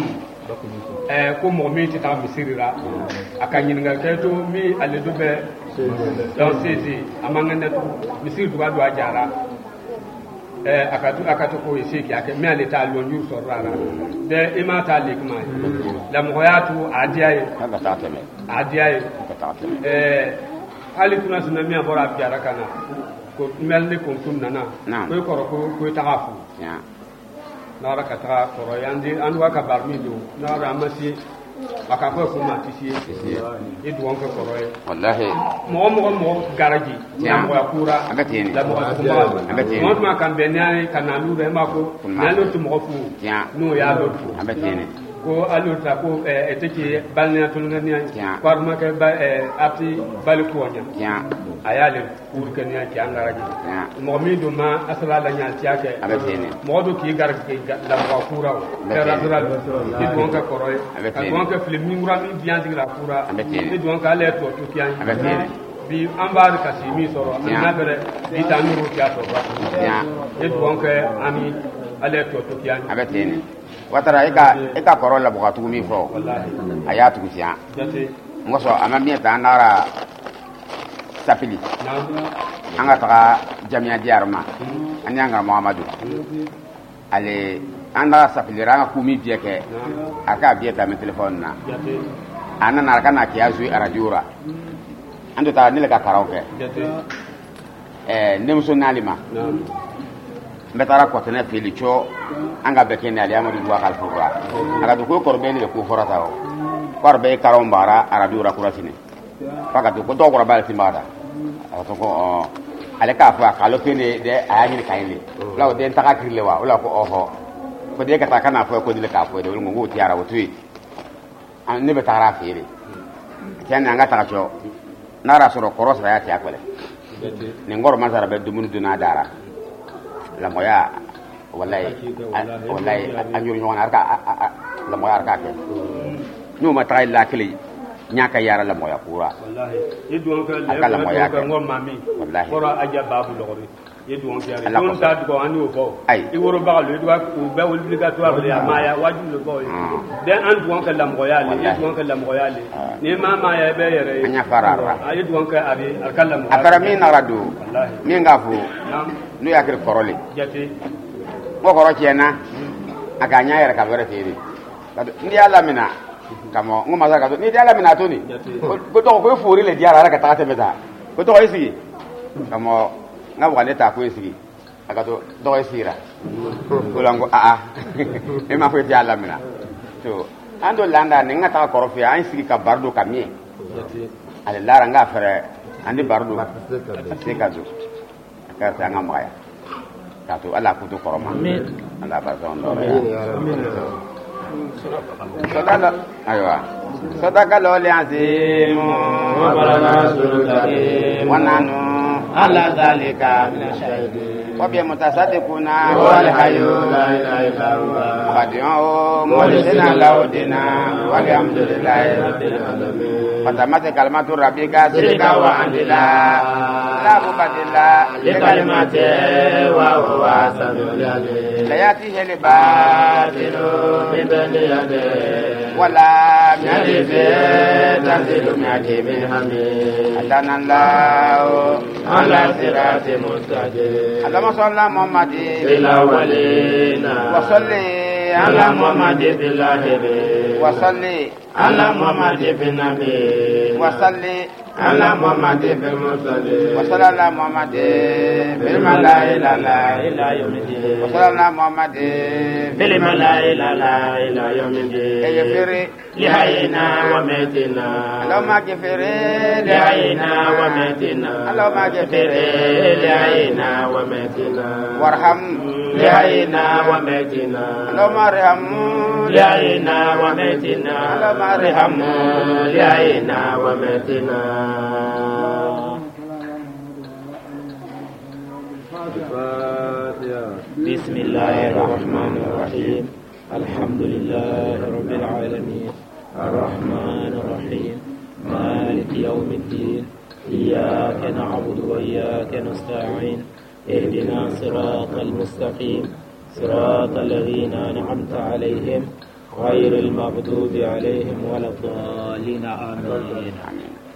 ko mo mi ti ta misirira akanyini ngal keto mi ale do be don sisi amangane misir do adu ajara akatu ko isiki ake mi ale ta lo nyu so rara de ima ta le kuma la mo yatu adiaye haka ta teme adiaye ta teme hali tuna sunna mi abora biara kana ko melni ko tunna na ko ko ta gafu ya nara kata koro yandi anwa ka barmi do nara amasi aka ko kuma tisi e do wonka koro wallahi mo garaji ya mo akura agatini la mo agatini mo ma kan benani kanalu be mako nalu to mo fu no ya do fu agatini ko aluta ko eteki balnya tulngania ko ma ke ba ati balikonya ayale pour que nya ki angaraji mo mi do ma asala la nya tiake mo do ki gar ki la mo kura era dral ki do ka koroy ka do ka film ngura mi bien digra kura ki do ka le to kian bi ambar ka si mi soro na bere bi tanuru ki ato ba ki do ka ami ale to kian abatene watara eka koro la bukatu mi fo wallahi ayatu kiya ngoso amamia ta nara sapili anga taka jamia diarma anyanga Muhammadu ale anda sapili ranga kumi bieke aka bieta me telefon na ana narkana kiazu arajura ando ta nile ka karaoke nemso nalima mbetara ko tene filicho anga bekene ali amadu wa kalfura aga du ko korbe ni ko forata o korbe karombara arajura kuratine paka du ko to ko bal timbada to ko ale ka fa kalo tene de ayani kaile law de taka kirle wa wala ko oho ko de ka takana fa ko dile ka fa de ngo tiara wotui an ne betara fere tiana anga taka cho nara soro koros ya ti akwele ni ngoro mazara be dumunu duna dara la moya wallahi anjur ñoo arka la moya arka ke ñu ma tay la kili ñaka yara la moya pura wallahi yidu on ka la moya ka ngom mami wallahi foro aja babu logori yidu on yara don ta ko ani o ko i woro ba lo yidu ko be obligatoire ya maya waju le boy den an du on ka la moya le yidu on ka la moya le ni mama ya be yere anya farara yidu on ka abi arkala moya akara mi na radu mi ngafu nu yakir korole jati ko koro chena aganya yere ka bere tiri ndi ala mina kamo ngoma za ka ni ala mina to ni ko to ko furi le diara ka ta temeta ko to isi kamo ngabwa ne ta ko isi aka to do isira ko lango e ma ko ti ala mina to ando landa ne ngata koro fi an sigi ka bardo kamie ale lara nga fere andi bardo se ka zo ka ta ngamaya katu ala kutu koroma amin ala bazon do sadaka aywa sadaka lo li azim wa baraka sulukati wa nanu ala zalika min ashahidin wa bi mutasaddiquna wal hayyu la ilaha illa huwa qadiyu mulisina laudina walhamdulillahi rabbil alamin fatamata kalimatu rabbika sidqa wa andila la mubadila li kalimati wa huwa samiul alim la yatihi al batilu min bayni yadihi wala min yadihi tanzilu min hakimin hamid adana allah ala sirati mustaqim allahumma salli ala muhammadin fil awwalina wa salli ala muhammadin fil akhirin wa salli ala muhammadin fil nabiyyin wa salli ala muhammadin fil mursalin wa sallallahu ala muhammadin fil malaa'ila ila yawmiddin wa sallallahu ala muhammadin fil malaa'ila ila yawmiddin yaghfir li hayyina wa mayitina allahumma yaghfir li hayyina wa mayitina allahumma yaghfir li hayyina wa mayitina warham li hayyina wa mayitina allahumma arham li hayyina wa mayitina allahumma arham li hayyina wa mayitina بسم الله الرحمن الرحيم الحمد لله رب العالمين الرحمن الرحيم مالك يوم الدين إياك نعبد وإياك نستعين اهدنا صراط المستقيم صراط الذين أنعمت عليهم غير المغضوب عليهم ولا الضالين آمين.